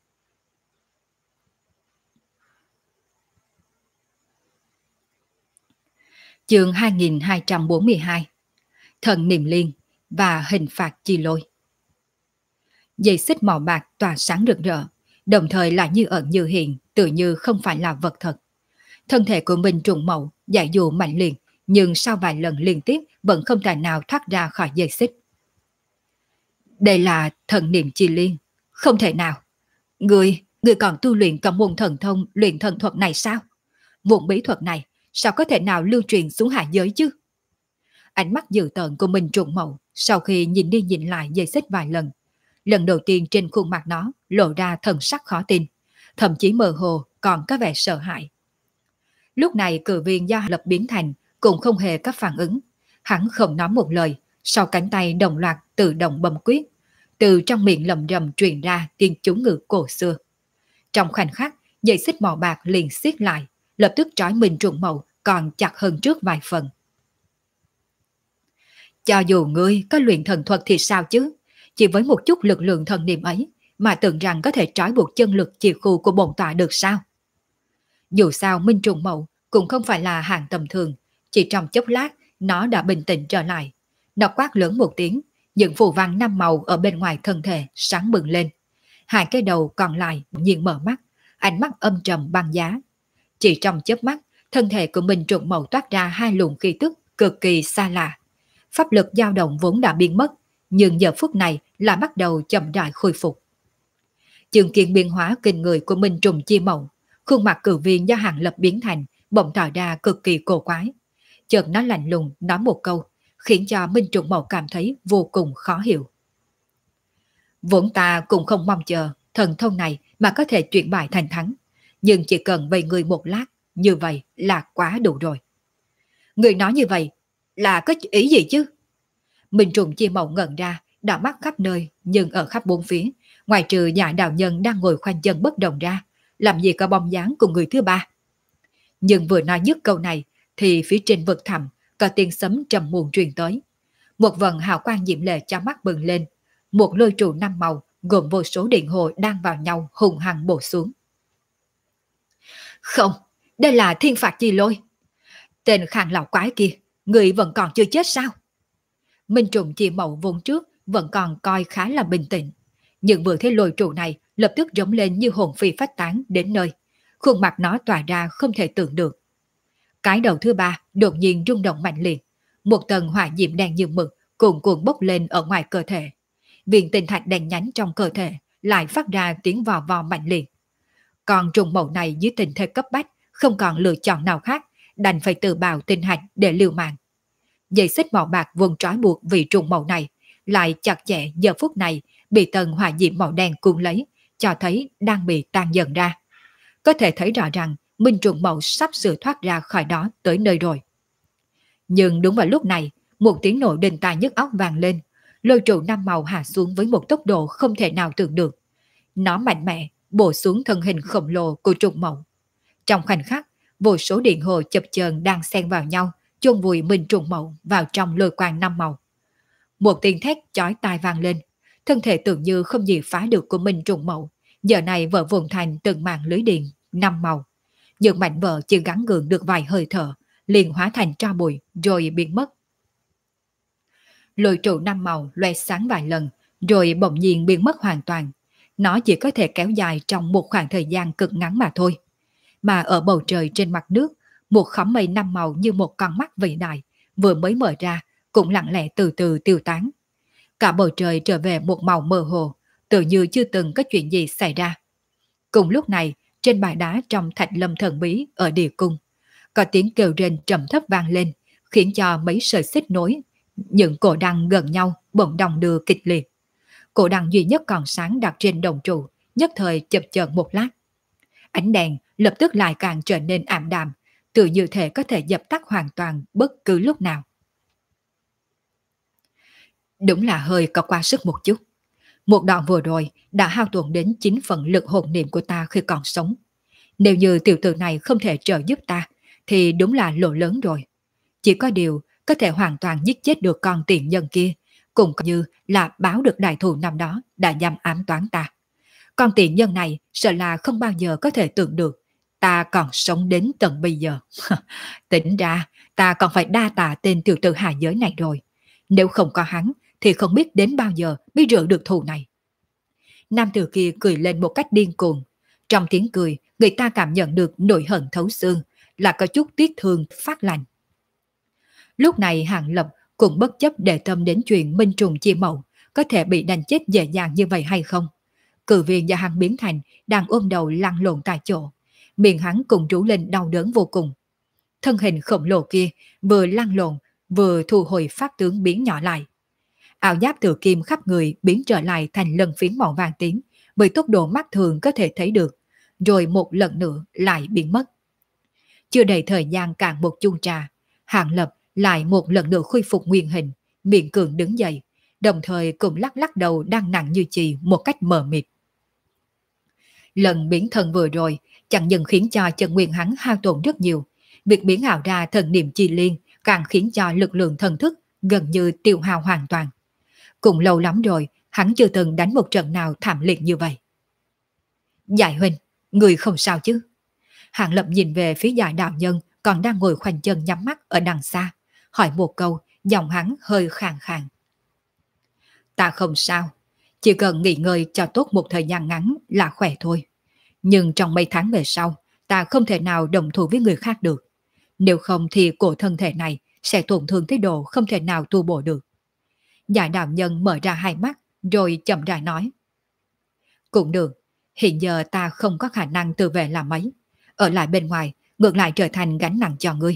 Chương 2242 Thần Niệm Liên và Hình Phạt Chi Lôi. Dây xích màu bạc tỏa sáng rực rỡ, đồng thời lại như ẩn như hiện, tự như không phải là vật thật. Thân thể của Minh Trùng Mậu giải dụ mạnh liệt, nhưng sau vài lần liên tiếp vẫn không thể nào thoát ra khỏi dây xích. Đây là thần niệm chi liên, không thể nào. Người còn tu luyện cả môn thần thông luyện thần thuật này sao? Môn bí thuật này sao có thể nào lưu truyền xuống hạ giới chứ? Ánh mắt dữ tợn của Minh Trùng Mậu sau khi nhìn đi nhìn lại dây xích vài lần, lần đầu tiên trên khuôn mặt nó lộ ra thần sắc khó tin, thậm chí mơ hồ còn có vẻ sợ hãi. Lúc này cử viên do Lập biến thành cũng không hề có phản ứng. Hắn không nói một lời, sau cánh tay đồng loạt tự động bấm quyết. Từ trong miệng lầm rầm truyền ra tiếng chú ngữ cổ xưa. Trong khoảnh khắc, dây xích màu bạc liền siết lại, lập tức trói Minh Trùng Mậu còn chặt hơn trước vài phần. Cho dù ngươi có luyện thần thuật thì sao chứ? Chỉ với một chút lực lượng thần niệm ấy mà tưởng rằng có thể trói buộc chân lực chì khu của bổn tọa được sao? Dù sao Minh Trùng Mậu cũng không phải là hạng tầm thường, chỉ trong chốc lát nó đã bình tĩnh trở lại. Nó quát lớn một tiếng, những phù văn năm màu ở bên ngoài thân thể sáng bừng lên. Hai cái đầu còn lại nhiên mở mắt, ánh mắt âm trầm băng giá. Chỉ trong chớp mắt, thân thể của Minh Trùng Mậu toát ra hai luồng khí tức cực kỳ xa lạ. Pháp lực dao động vốn đã biến mất, nhưng giờ phút này là bắt đầu chậm rãi khôi phục. Chứng kiến biến hóa kinh người của Minh Trùng Chi Mậu, khuôn mặt cử viên do Hàng Lập biến thành bỗng tỏ ra cực kỳ cổ quái. Chợt nó lạnh lùng nói một câu, khiến cho Minh Trùng Mậu cảm thấy vô cùng khó hiểu. Vốn ta cũng không mong chờ thần thông này mà có thể chuyển bại thành thắng, nhưng chỉ cần vây người một lát, như vậy là quá đủ rồi. Người nói như vậy là có ý gì chứ? Minh Trùng Chi Mậu ngẩn ra, đảo mắt khắp nơi, nhưng ở khắp bốn phía, ngoài trừ Dạ đạo nhân đang ngồi khoanh chân bất động ra, làm gì có bóng dáng của người thứ ba. Nhưng vừa nói dứt câu này, thì phía trên vực thẳm có tiếng sấm trầm muộn truyền tới. Một vần hào quang diệm lệ cho mắt bừng lên, một lôi trụ năm màu gồm vô số điện hồ đang vào nhau hùng hăng bổ xuống. Không, đây là thiên phạt chi lôi. Tên Khang lão quái kia, người vẫn còn chưa chết sao? Minh Trùng Chi Mậu vốn trước vẫn còn coi khá là bình tĩnh, nhưng vừa thấy lôi trụ này lập tức rống lên như hồn phi phách tán đến nơi. Khuôn mặt nó tỏa ra không thể tưởng được. Cái đầu thứ ba đột nhiên rung động mạnh liệt, một tầng hỏa diệm đen như mực cuồn cuộn bốc lên ở ngoài cơ thể. Viên tinh thạch đen nhánh trong cơ thể lại phát ra tiếng vò vò mạnh liệt. Còn trùng mẫu này dưới tình thế cấp bách, không còn lựa chọn nào khác, đành phải tự bào tinh hạch để liều mạng. Dây xích màu bạc vươn trói buộc vì trùng màu này, lại chặt chẽ giờ phút này bị tầng hỏa diệm màu đen cuốn lấy, cho thấy đang bị tan dần ra. Có thể thấy rõ rằng Minh trùng màu sắp sửa thoát ra khỏi đó tới nơi rồi. Nhưng đúng vào lúc này, một tiếng nổ đinh tai nhức óc vang lên, lôi trụ năm màu hạ xuống với một tốc độ không thể nào tưởng được. Nó mạnh mẽ bổ xuống thân hình khổng lồ của trùng mẫu. Trong khoảnh khắc, vô số điện hồ chập chờn đang xen vào nhau, chôn vùi Minh trùng mẫu vào trong lôi quang năm màu. Một tiếng thét chói tai vang lên, thân thể tưởng như không gì phá được của Minh trùng mẫu, giờ này vỡ vụn thành từng màn lưới điện năm màu. Nhưng mảnh vỡ chỉ gắn gượng được vài hơi thở, liền hóa thành tro bụi rồi biến mất. Lôi trụ năm màu loe sáng vài lần, rồi bỗng nhiên biến mất hoàn toàn. Nó chỉ có thể kéo dài trong một khoảng thời gian cực ngắn mà thôi. Mà ở bầu trời trên mặt nước, một khóm mây năm màu như một con mắt vĩ đại, vừa mới mở ra, cũng lặng lẽ từ từ tiêu tán. Cả bầu trời trở về một màu mơ hồ, tự như chưa từng có chuyện gì xảy ra. Cùng lúc này, trên bãi đá trong thạch lâm thần bí ở địa cung, có tiếng kêu rên trầm thấp vang lên, khiến cho mấy sợi xích nối, những cổ đăng gần nhau bỗng đong đưa kịch liệt. Cổ đăng duy nhất còn sáng đặt trên đồng trụ, nhất thời chập chờn một lát. Ánh đèn lập tức lại càng trở nên ảm đạm, tự như thể có thể dập tắt hoàn toàn bất cứ lúc nào. Đúng là hơi có quá sức một chút. Một đoạn vừa rồi đã hao tổn đến 9 phần lực hồn niệm của ta khi còn sống. Nếu như tiểu tử này không thể trợ giúp ta, thì đúng là lỗ lớn rồi. Chỉ có điều có thể hoàn toàn giết chết được con tiện nhân kia, cũng như là báo được đại thù năm đó đã giam ám toán ta. Con tiện nhân này sợ là không bao giờ có thể tưởng được ta còn sống đến tận bây giờ. Tính ra ta còn phải đa tạ tên tiểu tử hạ giới này rồi. Nếu không có hắn thì không biết đến bao giờ mới rửa được thù này. Nam tử kia cười lên một cách điên cuồng. Trong tiếng cười, người ta cảm nhận được nỗi hận thấu xương, là có chút tiếc thương phát lạnh. Lúc này Hàng Lập cũng bất chấp để tâm đến chuyện Minh trùng chi mậu có thể bị đánh chết dễ dàng như vậy hay không. Cử viên do hắn biến thành đang ôm đầu lăn lộn tại chỗ, miệng hắn cùng rú lên đau đớn vô cùng. Thân hình khổng lồ kia vừa lăn lộn vừa thu hồi pháp tướng biến nhỏ lại. Áo giáp tự kim khắp người biến trở lại thành lân phiến màu vàng tím với tốc độ mắt thường có thể thấy được, rồi một lần nữa lại biến mất. Chưa đầy thời gian cạn một chung trà, Hàng Lập lại một lần nữa khôi phục nguyên hình, miệng cường đứng dậy, đồng thời cũng lắc lắc đầu đang nặng như chì một cách mờ mịt. Lần biến thân vừa rồi chẳng những khiến cho chân nguyên hắn hao tổn rất nhiều, việc biến ảo ra thần niệm chi liên càng khiến cho lực lượng thần thức gần như tiêu hao hoàn toàn. Cũng lâu lắm rồi, hắn chưa từng đánh một trận nào thảm liệt như vậy. Giải huynh, người không sao chứ? Hàng Lập nhìn về phía Giải đạo nhân còn đang ngồi khoanh chân nhắm mắt ở đằng xa, hỏi một câu, giọng hắn hơi khàn khàn. Ta không sao, chỉ cần nghỉ ngơi cho tốt một thời gian ngắn là khỏe thôi. Nhưng trong mấy tháng về sau, ta không thể nào đồng thủ với người khác được. Nếu không thì cổ thân thể này sẽ tổn thương tới độ không thể nào tu bổ được. Giải đạo nhân mở ra hai mắt, rồi chậm rãi nói. Cũng được, hiện giờ ta không có khả năng tự vệ làm mấy. Ở lại bên ngoài, ngược lại trở thành gánh nặng cho ngươi.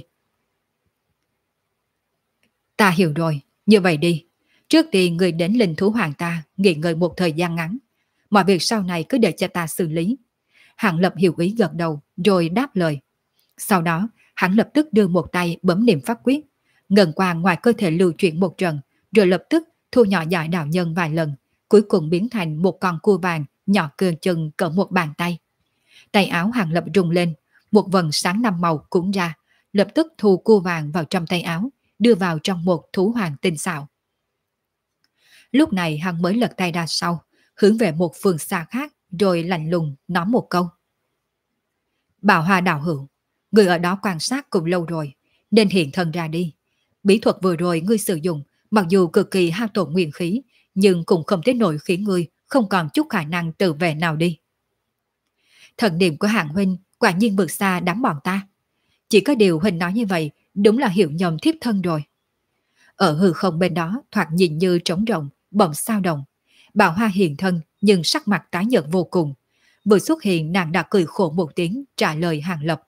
Ta hiểu rồi, như vậy đi. Trước tiên ngươi đến linh thú hoàng ta nghỉ ngơi một thời gian ngắn. Mọi việc sau này cứ để cho ta xử lý. Hàng Lập hiểu ý gật đầu, rồi đáp lời. Sau đó, hắn lập tức đưa một tay bấm niệm pháp quyết, ngần qua ngoài cơ thể lưu chuyển một trận, rồi lập tức thu nhỏ Giải đạo nhân vài lần, cuối cùng biến thành một con cua vàng nhỏ cỡ chừng cỡ một bàn tay. Tay áo Hàng Lập rung lên, một vầng sáng năm màu cũng ra, lập tức thu cua vàng vào trong tay áo, đưa vào trong một thú hoàng tinh xảo. Lúc này hắn mới lật tay ra sau, hướng về một phương xa khác, rồi lạnh lùng nói một câu. Bảo Hoa đạo hữu, người ở đó quan sát cũng lâu rồi, nên hiện thân ra đi. Bí thuật vừa rồi ngươi sử dụng, mặc dù cực kỳ hao tổn nguyên khí, nhưng cũng không tới nỗi khiến ngươi không còn chút khả năng tự vệ nào đi. Thần niệm của Hàng huynh quả nhiên vượt xa đám bọn ta. Chỉ có điều huynh nói như vậy, đúng là hiểu nhầm thiếp thân rồi. Ở hư không bên đó thoạt nhìn như trống rộng, bỗng sao động. Bảo Hoa hiện thân nhưng sắc mặt tái nhợt vô cùng. Vừa xuất hiện nàng đã cười khổ một tiếng trả lời Hàng Lập.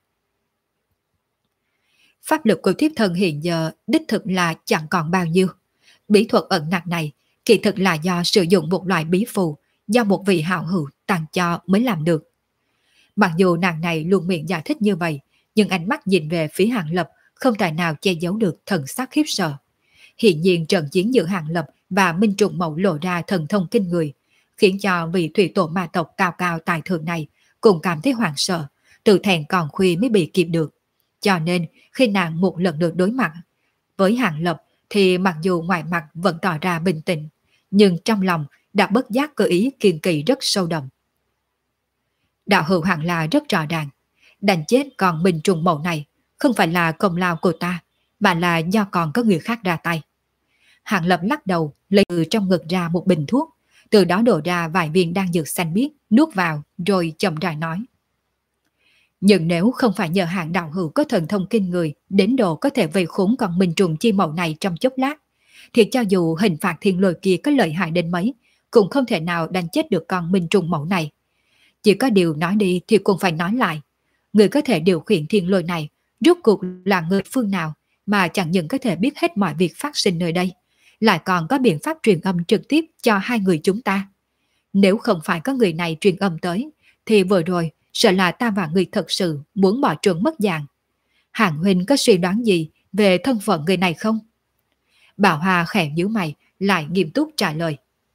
Pháp lực của thiếp thân hiện giờ đích thực là chẳng còn bao nhiêu. Bí thuật ẩn nặc này kỳ thực là do sử dụng một loại bí phù do một vị hảo hữu tặng cho mới làm được. Mặc dù nàng này luôn miệng giải thích như vậy, nhưng ánh mắt nhìn về phía Hàng Lập không tài nào che giấu được thần sắc khiếp sợ. Hiện nhiên trận chiến giữa Hàng Lập và Minh Trùng Mậu lộ ra thần thông kinh người, khiến cho vị thủy tổ ma tộc cao cao tài thượng này cũng cảm thấy hoảng sợ, tự thẹn còn khuya mới bị kịp được. Cho nên khi nàng một lần được đối mặt với Hàng Lập thì mặc dù ngoài mặt vẫn tỏ ra bình tĩnh, nhưng trong lòng đã bất giác cơ ý kiên kỵ rất sâu đậm. Đạo hữu hẳn là rất rõ ràng, đánh chết con Minh Trùng Mậu này không phải là công lao của ta, mà là do còn có người khác ra tay. Hàng Lập lắc đầu, lấy từ trong ngực ra một bình thuốc, từ đó đổ ra vài viên đan dược xanh biếc, nuốt vào, rồi chậm rãi nói. Nhưng nếu không phải nhờ Hạng đạo hữu có thần thông kinh người đến độ có thể vây khốn con Minh Trùng Chi Mậu này trong chốc lát, thì cho dù hình phạt thiên lôi kia có lợi hại đến mấy, cũng không thể nào đánh chết được con Minh Trùng Mậu này. Chỉ có điều nói đi thì cũng phải nói lại. Người có thể điều khiển thiên lôi này, rốt cuộc là người phương nào mà chẳng những có thể biết hết mọi việc phát sinh nơi đây, lại còn có biện pháp truyền âm trực tiếp cho hai người chúng ta. Nếu không phải có người này truyền âm tới, thì vừa rồi sợ là ta và người thật sự muốn bỏ trốn mất dạng. Hàng huynh có suy đoán gì về thân phận người này không? Bảo Hoa khẽ nhíu mày, lại nghiêm túc trả lời.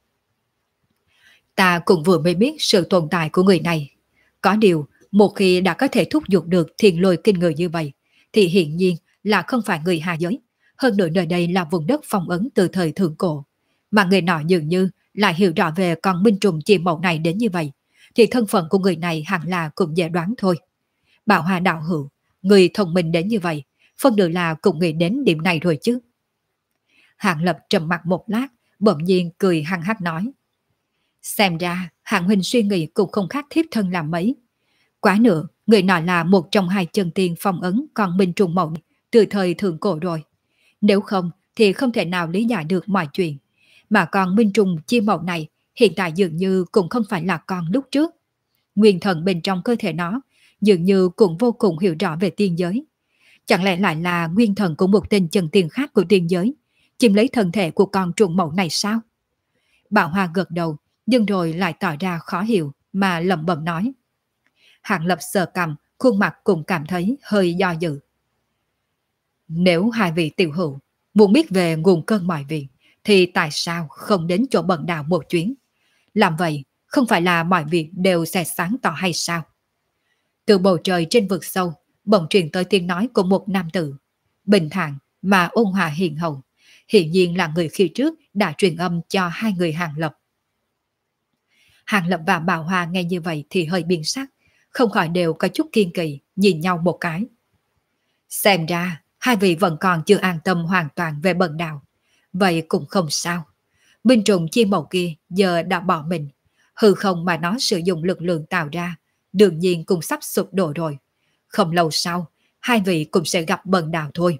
Ta cũng vừa mới biết sự tồn tại của người này. Có điều, một khi đã có thể thúc giục được thiên lôi kinh người như vậy, thì hiển nhiên là không phải người hạ giới. Hơn nữa nơi đây là vùng đất phong ấn từ thời thượng cổ. Mà người nọ dường như lại hiểu rõ về con Minh Trùng Chi Mậu này đến như vậy, thì thân phận của người này hẳn là cũng dễ đoán thôi. Bảo Hoa đạo hữu, người thông minh đến như vậy, phân nửa là cũng nghĩ đến điểm này rồi chứ. Hạng Lập trầm mặt một lát, bỗng nhiên cười hăng hắc nói. Xem ra, Hạng huynh suy nghĩ cũng không khác thiếp thân làm mấy. Quá nữa, người nọ là một trong hai chân tiên phong ấn con Minh Trùng Mậu từ thời thượng cổ rồi. Nếu không thì không thể nào lý giải được mọi chuyện. Mà con Minh Trùng Chi Mậu này hiện tại dường như cũng không phải là con lúc trước. Nguyên thần bên trong cơ thể nó dường như cũng vô cùng hiểu rõ về tiên giới. Chẳng lẽ lại là nguyên thần của một tên chân tiên khác của tiên giới, chiếm lấy thân thể của con trùng mậu này sao? Bảo Hoa gật đầu, nhưng rồi lại tỏ ra khó hiểu mà lẩm bẩm nói. Hạng Lập sờ cằm, khuôn mặt cũng cảm thấy hơi do dự. Nếu hai vị tiểu hữu muốn biết về nguồn cơn mọi việc, thì tại sao không đến chỗ bần đạo một chuyến? Làm vậy không phải là mọi việc đều sẽ sáng tỏ hay sao? Từ bầu trời trên vực sâu, bỗng truyền tới tiếng nói của một nam tử. Bình thản mà ôn hòa hiền hậu, hiển nhiên là người khi trước đã truyền âm cho hai người Hàng Lập. Hàng Lập và Bảo Hoa nghe như vậy thì hơi biến sắc, không khỏi đều có chút kiên kỵ, nhìn nhau một cái. Xem ra, hai vị vẫn còn chưa an tâm hoàn toàn về bần đạo. Vậy cũng không sao. Minh Trùng Chi Mậu kia giờ đã bỏ mình. Hư không mà nó sử dụng lực lượng tạo ra, đương nhiên cũng sắp sụp đổ rồi. Không lâu sau, hai vị cũng sẽ gặp bần đạo thôi.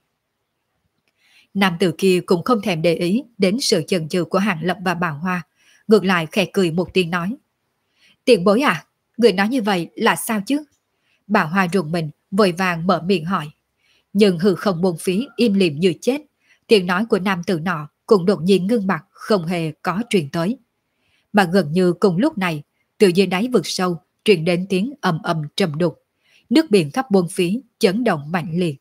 Nam tử kia cũng không thèm để ý đến sự chần chừ của Hàng Lập và Bảo Hoa, ngược lại khẽ cười một tiếng nói. Tiền bối à, người nói như vậy là sao chứ? Bảo Hoa rùng mình, vội vàng mở miệng hỏi. Nhưng hư không buông phí im lìm như chết, tiếng nói của nam tử nọ cũng đột nhiên ngưng bặt, không hề có truyền tới. Mà gần như cùng lúc này, từ dưới đáy vực sâu truyền đến tiếng ầm ầm trầm đục, nước biển khắp buông phí chấn động mạnh liệt.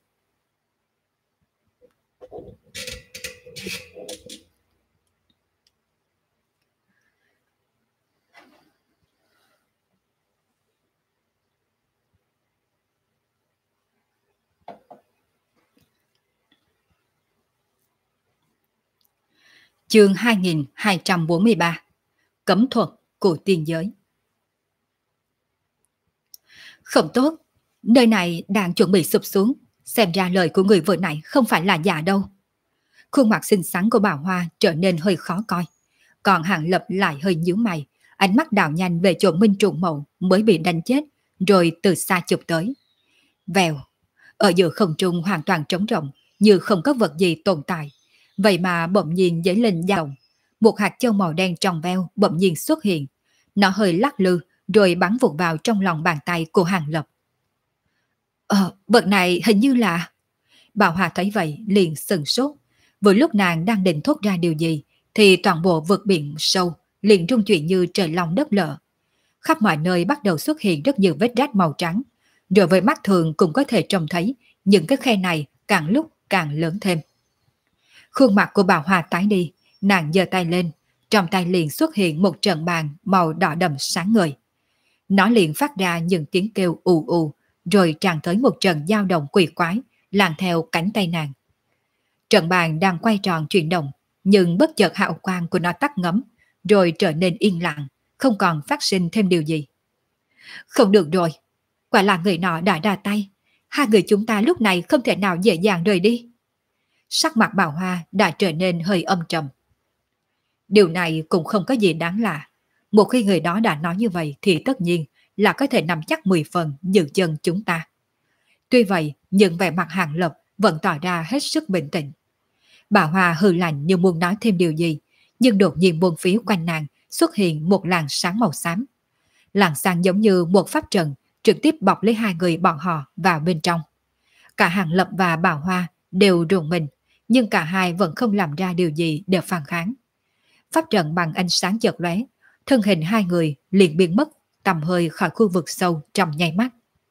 Chương 2243 Cấm thuật của tiên giới. Không tốt, nơi này đang chuẩn bị sụp xuống, Xem ra lời của người vừa nãy không phải là giả đâu. Khuôn mặt xinh xắn của bà Hoa trở nên hơi khó coi. Còn Hàng Lập lại hơi nhíu mày, ánh mắt đảo nhanh về chỗ Minh Trùng Mậu mới bị đánh chết, rồi từ xa chụp tới. Vèo, ở giữa không trung hoàn toàn trống rỗng, như không có vật gì tồn tại. Vậy mà bỗng nhiên dấy lên dao động. Một hạt châu màu đen trong veo bỗng nhiên xuất hiện. Nó hơi lắc lư, rồi bắn vụt vào trong lòng bàn tay của Hàng Lập. Vật này hình như là... Bà Hoa thấy vậy liền sừng sốt. Vừa lúc nàng đang định thốt ra điều gì, thì toàn bộ vực biển sâu liền rung chuyển như trời long đất lở. Khắp mọi nơi bắt đầu xuất hiện rất nhiều vết rách màu trắng, rồi với mắt thường cũng có thể trông thấy những cái khe này càng lúc càng lớn thêm. Khuôn mặt của bà Hoa tái đi, nàng giơ tay lên, trong tay liền xuất hiện một trận bàn màu đỏ đậm sáng ngời. Nó liền phát ra những tiếng kêu ù ù, rồi tràn tới một trận dao động quỷ quái, làm theo cánh tay nàng. Trận bàn đang quay tròn chuyển động, nhưng bất chợt hào quang của nó tắt ngấm, rồi trở nên yên lặng, không còn phát sinh thêm điều gì. Không được rồi, quả là người nọ đã ra tay, hai người chúng ta lúc này không thể nào dễ dàng rời đi. Sắc mặt bà Hoa đã trở nên hơi âm trầm. Điều này cũng không có gì đáng lạ. Một khi người đó đã nói như vậy thì tất nhiên là có thể nắm chắc 10 phần giữ chân chúng ta. Tuy vậy, nhưng vẻ mặt Hàng Lập vẫn tỏ ra hết sức bình tĩnh. Bà Hoa hừ lạnh như muốn nói thêm điều gì, nhưng đột nhiên bốn phía quanh nàng xuất hiện một làn sáng màu xám. Làn sáng giống như một pháp trận trực tiếp bọc lấy hai người bọn họ vào bên trong. Cả Hàng Lập và bà Hoa đều rùng mình, nhưng cả hai vẫn không làm ra điều gì để phản kháng. Pháp trận bằng ánh sáng chợt lóe, thân hình hai người liền biến mất tầm hơi khỏi khu vực sâu trong nháy mắt.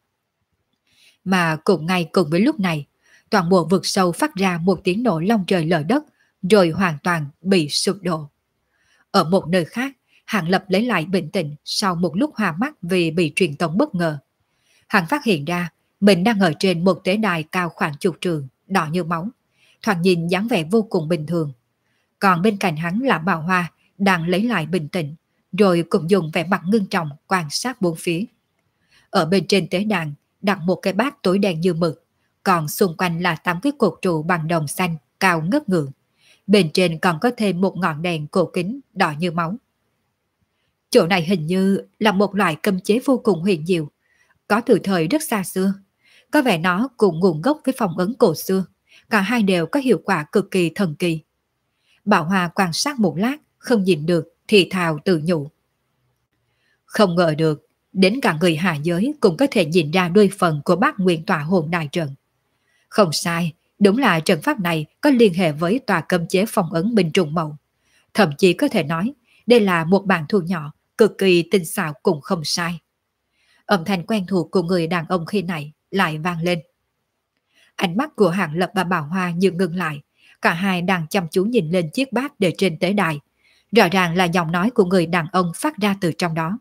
Mà cùng ngay cùng với lúc này, toàn bộ vực sâu phát ra một tiếng nổ long trời lở đất, rồi hoàn toàn bị sụp đổ. Ở một nơi khác, Hàng Lập lấy lại bình tĩnh sau một lúc hoa mắt vì bị truyền tống bất ngờ. Hắn phát hiện ra mình đang ở trên một tế đài cao khoảng chục trượng, đỏ như máu, thoạt nhìn dáng vẻ vô cùng bình thường. Còn bên cạnh hắn là bà Hoa đang lấy lại bình tĩnh, rồi cũng dùng vẻ mặt ngưng trọng quan sát bốn phía. Ở bên trên tế đàn đặt một cái bát tối đen như mực, còn xung quanh là 8 cái cột trụ bằng đồng xanh cao ngất ngưỡng. Bên trên còn có thêm một ngọn đèn cổ kính đỏ như máu. Chỗ này hình như là một loại cấm chế vô cùng huyền diệu, có từ thời rất xa xưa. Có vẻ nó cùng nguồn gốc với phong ấn cổ xưa, cả hai đều có hiệu quả cực kỳ thần kỳ. Bảo Hoa quan sát một lát, không nhìn được thì thào tự nhủ. Không ngờ được, đến cả người hạ giới cũng có thể nhìn ra đôi phần của bát nguyên tòa hồn đại trận. Không sai, đúng là trận pháp này có liên hệ với tòa cấm chế phong ấn Minh Trùng Mậu. Thậm chí có thể nói, đây là một bản thu nhỏ, cực kỳ tinh xảo cũng không sai. Âm thanh quen thuộc của người đàn ông khi này lại vang lên. Ánh mắt của Hàng Lập và Bảo Hoa như ngưng lại, cả hai đang chăm chú nhìn lên chiếc bát để trên tế đài. Rõ ràng là giọng nói của người đàn ông phát ra từ trong đó.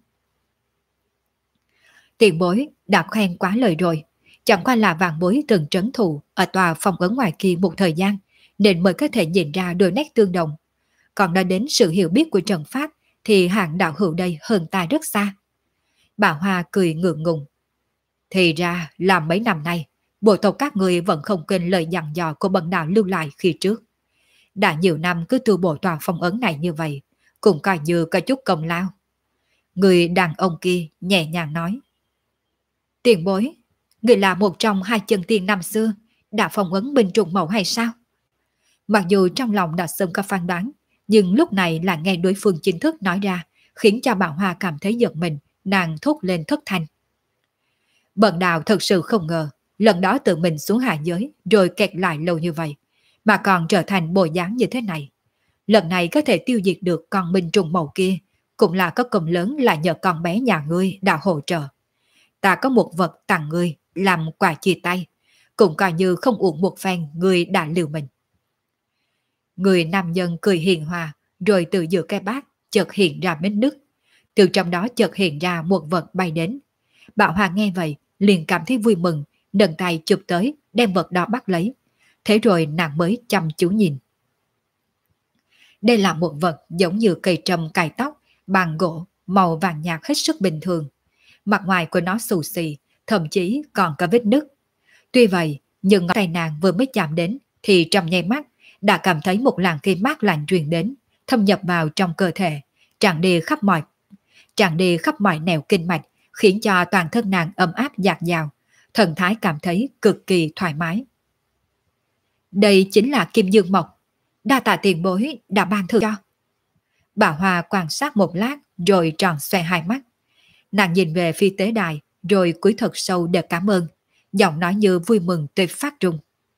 Tiền bối đã khen quá lời rồi, chẳng qua là vạn bối từng trấn thủ ở tòa phong ấn ngoài kia một thời gian, nên mới có thể nhìn ra đôi nét tương đồng. Còn nói đến sự hiểu biết của trận pháp thì Hạng đạo hữu đây hơn ta rất xa. Bà Hoa cười ngượng ngùng. Thì ra là mấy năm nay, bộ tộc các người vẫn không quên lời dặn dò của bần đạo lưu lại khi trước. Đã nhiều năm cứ tu bổ tòa phong ấn này như vậy, cũng coi như có chút công lao. Người đàn ông kia nhẹ nhàng nói. Tiền bối, người là một trong hai chân tiên năm xưa, đã phong ấn Minh Trùng Mậu hay sao? Mặc dù trong lòng đã sớm có phán đoán, nhưng lúc này là nghe đối phương chính thức nói ra, khiến cho Bảo Hoa cảm thấy giật mình, nàng thốt lên thất thanh. Bần đạo thật sự không ngờ, lần đó tự mình xuống hạ giới rồi kẹt lại lâu như vậy, mà còn trở thành bộ dáng như thế này. Lần này có thể tiêu diệt được con Minh Trùng Mậu kia, cũng là có công lớn là nhờ con bé nhà ngươi đã hỗ trợ. Ta có một vật tặng ngươi làm quà chia tay, cũng coi như không uổng một phen ngươi đã liều mình. Người nam nhân cười hiền hòa, rồi từ giữa cái bát chợt hiện ra vết nứt. Từ trong đó chợt hiện ra một vật bay đến. Bảo Hoa nghe vậy, liền cảm thấy vui mừng, nâng tay chụp tới, đem vật đó bắt lấy. Thế rồi nàng mới chăm chú nhìn. Đây là một vật giống như cây trầm cài tóc, bằng gỗ, màu vàng nhạt hết sức bình thường. Mặt ngoài của nó xù xì, thậm chí còn có vết nứt. Tuy vậy, Nhưng ngón tay nàng vừa mới chạm đến thì trong nháy mắt đã cảm thấy một làn khí mát lạnh truyền đến, thâm nhập vào trong cơ thể, tràn đi khắp mọi nẻo kinh mạch, khiến cho toàn thân nàng ấm áp dạt dào, thần thái cảm thấy cực kỳ thoải mái. Đây chính là Kim Dương Mộc, đa tạ tiền bối đã ban thưởng cho. Bà Hoa quan sát một lát rồi tròn xoe hai mắt. Nàng nhìn về phía tế đài rồi cúi thật sâu để cảm ơn, giọng nói như vui mừng tới phát run.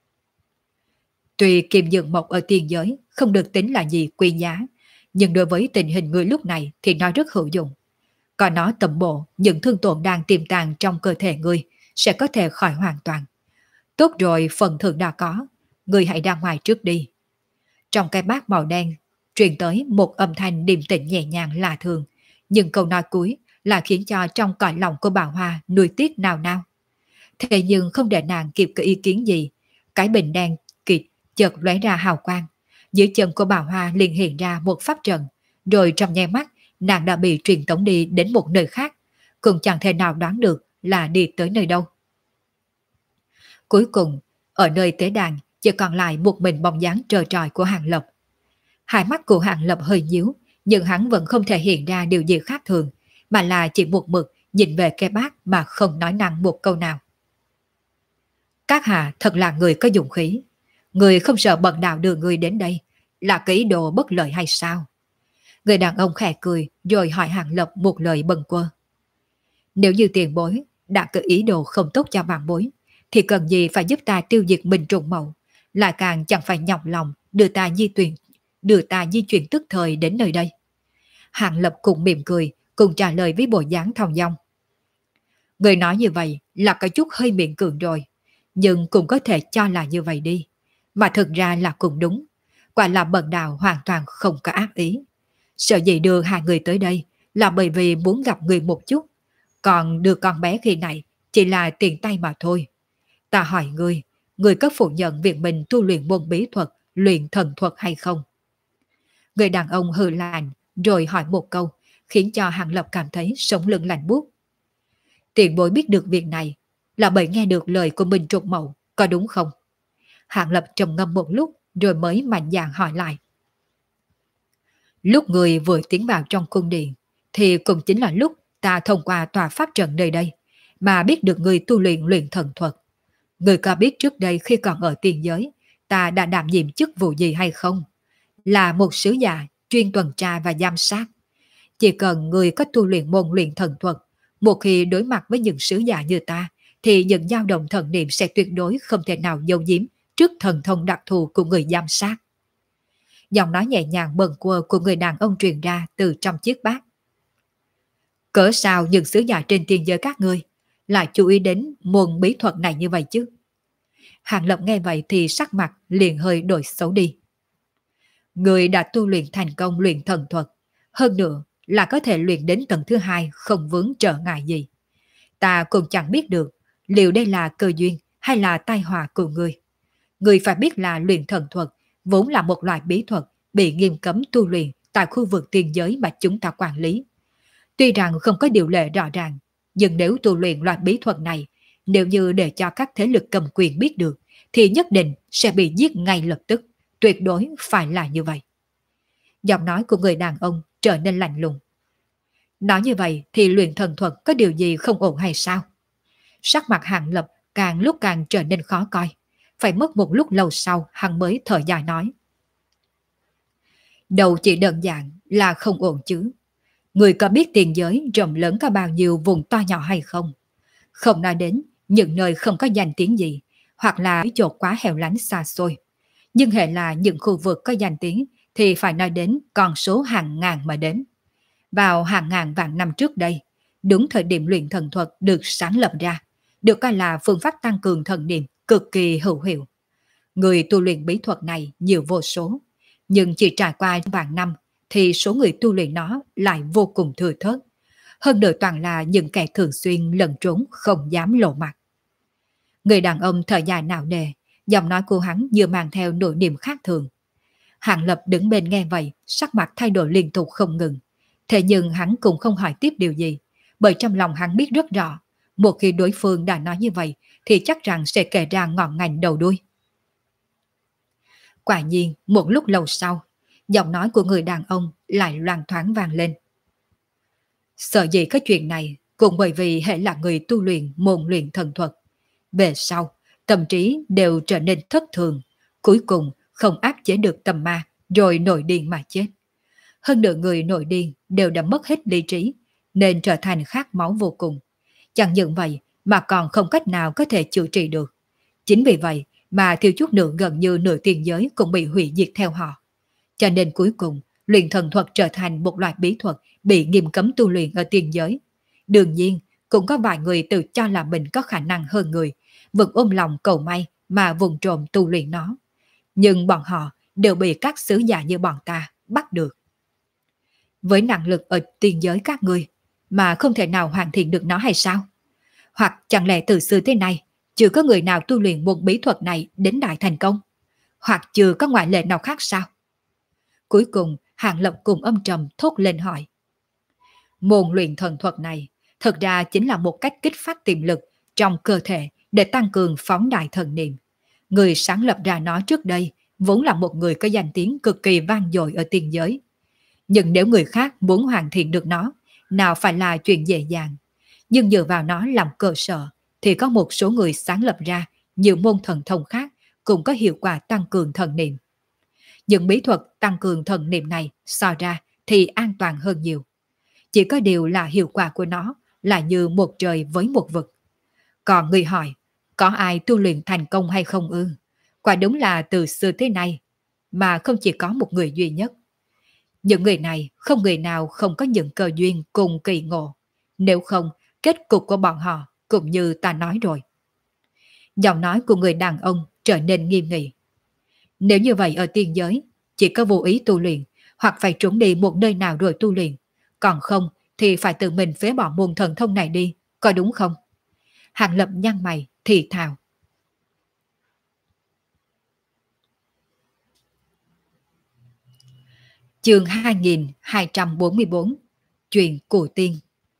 Tuy Kim Dương Mộc ở tiền giới không được tính là gì quý giá, nhưng đối với tình hình người lúc này thì nó rất hữu dụng. Có nó tầm bộ những thương tổn đang tiềm tàng trong cơ thể người sẽ có thể khỏi hoàn toàn. Tốt rồi, phần thưởng đã có, người hãy ra ngoài trước đi. Trong cái bát màu đen truyền tới một âm thanh điềm tĩnh nhẹ nhàng lạ thường, nhưng câu nói cuối là khiến cho trong cõi lòng của bà Hoa nuối tiếc nào nào. Thế nhưng không để nàng kịp có ý kiến gì, cái bình đen kịt chợt lóe ra hào quang, dưới chân của bà Hoa liền hiện ra một pháp trận, rồi trong nháy mắt nàng đã bị truyền tống đi đến một nơi khác, cũng chẳng thể nào đoán được là đi tới nơi đâu. Cuối cùng, ở nơi tế đàn chỉ còn lại một mình bóng dáng trơ trọi của Hàng Lập. Hai mắt của Hàng Lập hơi nhíu, nhưng hắn vẫn không thể hiện ra điều gì khác thường, mà là chỉ một mực nhìn về cái bát mà không nói năng một câu nào. Các hạ thật là người có dụng khí. Người không sợ bần đạo đưa người đến đây là cái ý đồ bất lợi hay sao? Người đàn ông khẽ cười rồi hỏi Hàng Lập một lời bâng quơ. Nếu như tiền bối đã có ý đồ không tốt cho vạn bối, thì cần gì phải giúp ta tiêu diệt Minh Trùng Mậu, lại càng chẳng phải nhọc lòng đưa ta di chuyển tức thời đến nơi đây. Hàng Lập cùng mỉm cười, cùng trả lời với bộ dáng thong dong. Người nói như vậy là có chút hơi miễn cưỡng rồi, nhưng cũng có thể cho là như vậy đi. Mà thực ra là cũng đúng, quả là bần đạo hoàn toàn không có ác ý. Sợ gì đưa hai người tới đây là bởi vì muốn gặp người một chút, còn đưa con bé khi này chỉ là tiền tay mà thôi. Ta hỏi người có phủ nhận việc mình tu luyện môn bí thuật, luyện thần thuật hay không? Người đàn ông hừ lạnh rồi hỏi một câu, khiến cho Hàng Lập cảm thấy sống lưng lạnh buốt. Tiền bối biết được việc này là bởi nghe được lời của Minh Trục Mậu, có đúng không? Hàng Lập trầm ngâm một lúc rồi mới mạnh dạn hỏi lại. Lúc người vừa tiến vào trong cung điện thì cũng chính là lúc ta thông qua tòa pháp trận nơi đây mà biết được người tu luyện luyện thần thuật. Người có biết trước đây khi còn ở tiền giới ta đã đảm nhiệm chức vụ gì hay không? Là một sứ giả chuyên tuần tra và giám sát. Chỉ cần người có tu luyện môn luyện thần thuật, một khi đối mặt với những sứ giả như ta thì những dao động thần niệm sẽ tuyệt đối không thể nào giấu giếm trước thần thông đặc thù của người giám sát. Giọng nói nhẹ nhàng bâng quơ của người đàn ông truyền ra từ trong chiếc bát. Cỡ sao những sứ giả trên tiên giới các ngươi lại chú ý đến môn bí thuật này như vậy chứ? Hàng Lập nghe vậy thì sắc mặt liền hơi đổi xấu đi. Người đã tu luyện thành công luyện thần thuật, hơn nữa là có thể luyện đến tầng thứ hai không vướng trở ngại gì. Ta cũng chẳng biết được liệu đây là cơ duyên hay là tai họa của người. Người phải biết là luyện thần thuật vốn là một loại bí thuật bị nghiêm cấm tu luyện tại khu vực tiền giới mà chúng ta quản lý. Tuy rằng không có điều lệ rõ ràng, nhưng nếu tu luyện loại bí thuật này, nếu như để cho các thế lực cầm quyền biết được, thì nhất định sẽ bị giết ngay lập tức, tuyệt đối phải là như vậy. Giọng nói của người đàn ông trở nên lạnh lùng. Nói như vậy thì luyện thần thuật có điều gì không ổn hay sao? Sắc mặt Hàng Lập càng lúc càng trở nên khó coi. Phải mất một lúc lâu sau hắn mới thở dài nói. Đầu chỉ đơn giản là không ổn chứ. Người có biết tiền giới rộng lớn có bao nhiêu vùng to nhỏ hay không? Không nói đến những nơi không có danh tiếng gì, hoặc là chỗ quá hẻo lánh xa xôi. Nhưng hệ là những khu vực có danh tiếng thì phải nói đến con số hàng ngàn mà đến. Vào hàng ngàn vạn năm trước đây, đúng thời điểm luyện thần thuật được sáng lập ra, được coi là phương pháp tăng cường thần niệm cực kỳ hữu hiệu. Người tu luyện bí thuật này nhiều vô số, nhưng chỉ trải qua vạn năm thì số người tu luyện nó lại vô cùng thừa thớt. Hơn nữa toàn là những kẻ thường xuyên lẩn trốn không dám lộ mặt. Người đàn ông thở dài nặng nề, giọng nói của hắn vừa mang theo nỗi niềm khác thường. Hàng Lập đứng bên nghe vậy, sắc mặt thay đổi liên tục không ngừng. Thế nhưng hắn cũng không hỏi tiếp điều gì, bởi trong lòng hắn biết rất rõ, Một khi đối phương đã nói như vậy thì chắc rằng sẽ kể ra ngọn ngành đầu đuôi. Quả nhiên, một lúc lâu sau, giọng nói của người đàn ông lại loang thoáng vang lên. Sợ gì cái chuyện này, cũng bởi vì hệ là người tu luyện môn luyện thần thuật. Về sau, tâm trí đều trở nên thất thường, cuối cùng không áp chế được tâm ma, rồi nổi điên mà chết. Hơn nửa người nổi điên đều đã mất hết lý trí, nên trở thành khát máu vô cùng. Chẳng những vậy mà còn không cách nào có thể chữa trị được. Chính vì vậy mà thiếu chút nữa gần như nửa tiền giới cũng bị hủy diệt theo họ. Cho nên cuối cùng, luyện thần thuật trở thành một loại bí thuật bị nghiêm cấm tu luyện ở tiền giới. Đương nhiên, cũng có vài người tự cho là mình có khả năng hơn người, vẫn ôm lòng cầu may mà vùng trộm tu luyện nó. Nhưng bọn họ đều bị các sứ giả như bọn ta bắt được. Với năng lực ở tiền giới các ngươi mà không thể nào hoàn thiện được nó hay sao? Hoặc chẳng lẽ từ xưa tới nay chưa có người nào tu luyện một bí thuật này đến đại thành công? Hoặc chưa có ngoại lệ nào khác sao? Cuối cùng Hàng Lập cùng âm trầm thốt lên hỏi. Môn luyện thần thuật này thực ra chính là một cách kích phát tiềm lực trong cơ thể để tăng cường phóng đại thần niệm. Người sáng lập ra nó trước đây vốn là một người có danh tiếng cực kỳ vang dội ở tiền giới. Nhưng nếu người khác muốn hoàn thiện được nó, nào phải là chuyện dễ dàng. Nhưng dựa vào nó làm cơ sở, thì có một số người sáng lập ra nhiều môn thần thông khác cũng có hiệu quả tăng cường thần niệm. Những bí thuật tăng cường thần niệm này so ra thì an toàn hơn nhiều. Chỉ có điều là hiệu quả của nó là như một trời với một vực. Còn người hỏi, có ai tu luyện thành công hay không ư? Quả đúng là từ xưa tới nay, mà không chỉ có một người duy nhất. Những người này không người nào không có những cơ duyên cùng kỳ ngộ. Nếu không, kết cục của bọn họ cũng như ta nói rồi. Giọng nói của người đàn ông trở nên nghiêm nghị. Nếu như vậy ở tiên giới, chỉ có vô ý tu luyện, hoặc phải trốn đi một nơi nào rồi tu luyện. Còn không thì phải tự mình phế bỏ môn thần thông này đi, có đúng không? Hàng Lập nhăn mày, thì thào. Chương 2244. Chuyện của tiên.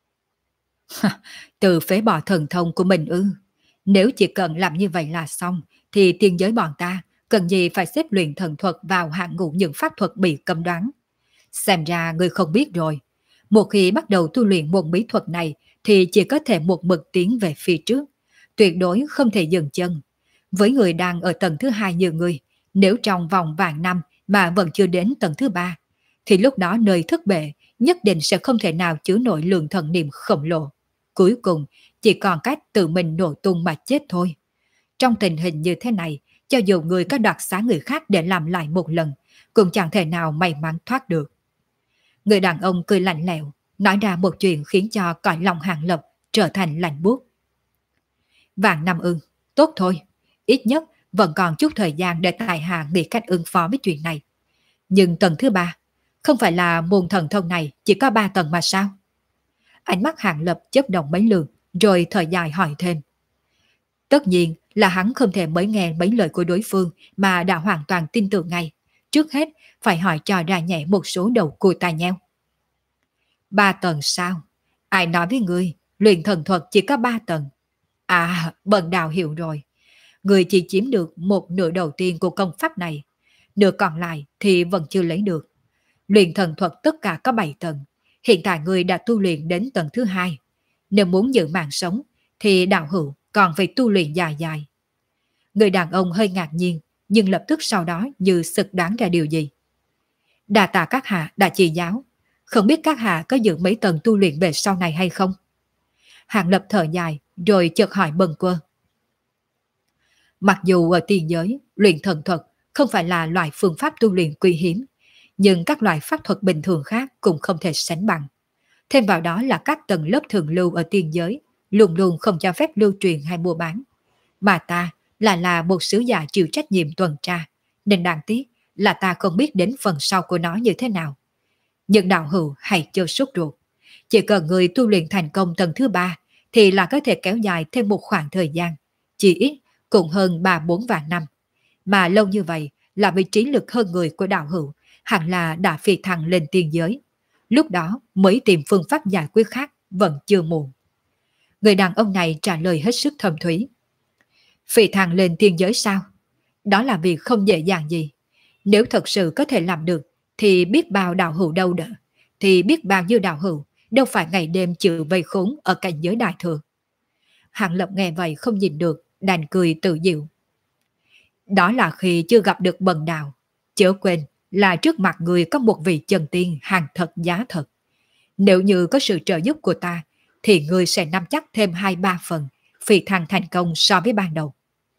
Từ phế bỏ thần thông của mình ư? Nếu chỉ cần làm như vậy là xong, thì tiên giới bọn ta cần gì phải xếp luyện thần thuật vào hạng ngũ những pháp thuật bị cấm đoán. Xem ra ngươi không biết rồi. Một khi bắt đầu tu luyện môn bí thuật này thì chỉ có thể một mực tiến về phía trước. Tuyệt đối không thể dừng chân. Với người đang ở tầng thứ hai như ngươi, nếu trong vòng vài năm mà vẫn chưa đến tầng thứ ba, thì lúc đó nơi thất bệ nhất định sẽ không thể nào chứa nổi lượng thần niệm khổng lồ. Cuối cùng chỉ còn cách tự mình nổ tung mà chết thôi. Trong tình hình như thế này, cho dù người có đoạt xá người khác để làm lại một lần, cũng chẳng thể nào may mắn thoát được. Người đàn ông cười lạnh lẽo, nói ra một chuyện khiến cho cõi lòng Hàng Lập trở thành lạnh buốt. Vạn năm ưng, tốt thôi, ít nhất vẫn còn chút thời gian để tại hạ nghĩ cách ứng phó với chuyện này. Nhưng tầng thứ ba, không phải là môn thần thông này chỉ có 3 tầng mà sao? Ánh mắt Hàng Lập chớp động mấy lượt, rồi thở dài hỏi thêm. Tất nhiên là hắn không thể mới nghe mấy lời của đối phương mà đã hoàn toàn tin tưởng ngay. Trước hết phải hỏi cho ra nhẹ một số đầu cùi tai nheo. 3 tầng sao? Ai nói với ngươi luyện thần thuật chỉ có 3 tầng? À, bần đạo hiểu rồi. Ngươi chỉ chiếm được một nửa đầu tiên của công pháp này. Nửa còn lại thì vẫn chưa lấy được. Luyện thần thuật tất cả có 7 tầng. Hiện tại ngươi đã tu luyện đến tầng thứ 2. Nếu muốn giữ mạng sống thì đạo hữu còn phải tu luyện dài dài. Người đàn ông hơi ngạc nhiên, nhưng lập tức sau đó như sực đoán ra điều gì. Đà tạ các hạ đã chỉ giáo, không biết các hạ có giữ mấy tầng tu luyện về sau này hay không? Hàng Lập thở dài, rồi chợt hỏi bần quơ. Mặc dù ở tiền giới, luyện thần thuật không phải là loại phương pháp tu luyện quý hiếm, nhưng các loại pháp thuật bình thường khác cũng không thể sánh bằng. Thêm vào đó là các tầng lớp thường lưu ở tiền giới, luôn luôn không cho phép lưu truyền hay mua bán. Mà ta là một sứ giả chịu trách nhiệm tuần tra, nên đáng tiếc là ta không biết đến phần sau của nó như thế nào. Nhưng đạo hữu hãy chưa sốt ruột. Chỉ cần người tu luyện thành công tầng thứ 3 thì là có thể kéo dài thêm một khoảng thời gian, chỉ ít cũng hơn 3-4 vạn năm. Mà lâu như vậy là vì trí lực hơn người của đạo hữu hẳn là đã phi thăng lên tiên giới. Lúc đó mới tìm phương pháp giải quyết khác vẫn chưa muộn. Người đàn ông này trả lời hết sức thâm thúy. Phi thăng lên tiên giới sao? Đó là việc không dễ dàng gì. Nếu thật sự có thể làm được, thì biết bao đạo hữu đâu đỡ. Thì biết bao nhiêu đạo hữu đâu phải ngày đêm chịu vây khốn ở cảnh giới đại thừa. Hàng Lập nghe vậy không nhìn được, đành cười tự diệu. Đó là khi chưa gặp được bần đạo. Chớ quên là trước mặt người có một vị chân tiên hàng thật giá thật. Nếu như có sự trợ giúp của ta, thì người sẽ nắm chắc thêm 2-3 phần, phi thăng thành công so với ban đầu.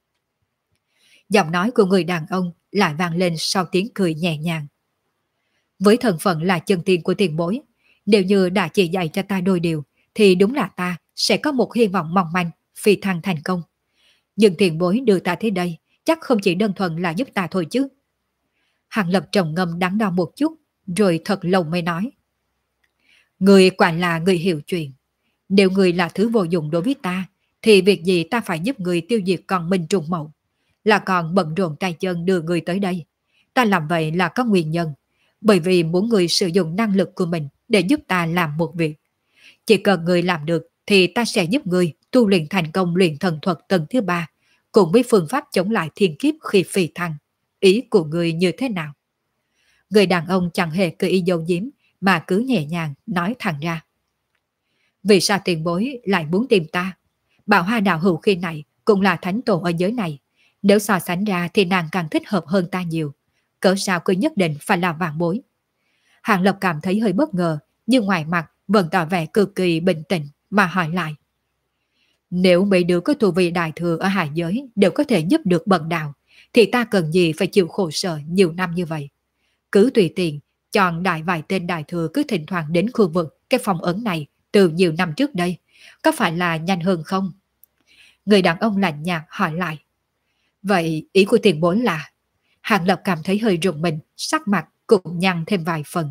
Giọng nói của người đàn ông lại vang lên sau tiếng cười nhẹ nhàng. Với thân phận là chân tiên của tiền bối, nếu như đã chỉ dạy cho ta đôi điều, thì đúng là ta sẽ có một hy vọng mong manh phi thăng thành công. Nhưng tiền bối đưa ta tới đây, chắc không chỉ đơn thuần là giúp ta thôi chứ. Hàng Lập trầm ngâm đắn đo một chút, rồi thật lâu mới nói. Người quả là người hiểu chuyện. Nếu người là thứ vô dụng đối với ta, thì việc gì ta phải giúp người tiêu diệt con Minh Trùng Mậu? Là còn bận rộn tay chân đưa người tới đây. Ta làm vậy là có nguyên nhân, bởi vì muốn người sử dụng năng lực của mình để giúp ta làm một việc. Chỉ cần người làm được thì ta sẽ giúp người tu luyện thành công luyện thần thuật tầng thứ 3, cùng với phương pháp chống lại thiên kiếp khi phi thăng. Ý của người như thế nào? Người đàn ông chẳng hề cơ ý dấu giếm, mà cứ nhẹ nhàng nói thẳng ra. Vì sao tiền bối lại muốn tìm ta? Bảo Hoa đạo hữu khi này cũng là thánh tổ ở giới này. Nếu so sánh ra thì nàng càng thích hợp hơn ta nhiều. Cỡ sao cứ nhất định phải là vạn bối? Hàng Lập cảm thấy hơi bất ngờ, nhưng ngoài mặt vẫn tỏ vẻ cực kỳ bình tĩnh mà hỏi lại. Nếu mấy đứa có tu vi đại thừa ở hải giới đều có thể giúp được bần đạo, thì ta cần gì phải chịu khổ sở nhiều năm như vậy? Cứ tùy tiện chọn đại vài tên đại thừa cứ thỉnh thoảng đến khu vực cái phòng ấn này từ nhiều năm trước đây, có phải là nhanh hơn không? Người đàn ông lạnh nhạt hỏi lại. Vậy ý của tiền bối là? Hàng Lập cảm thấy hơi rùng mình, sắc mặt cũng nhăn thêm vài phần.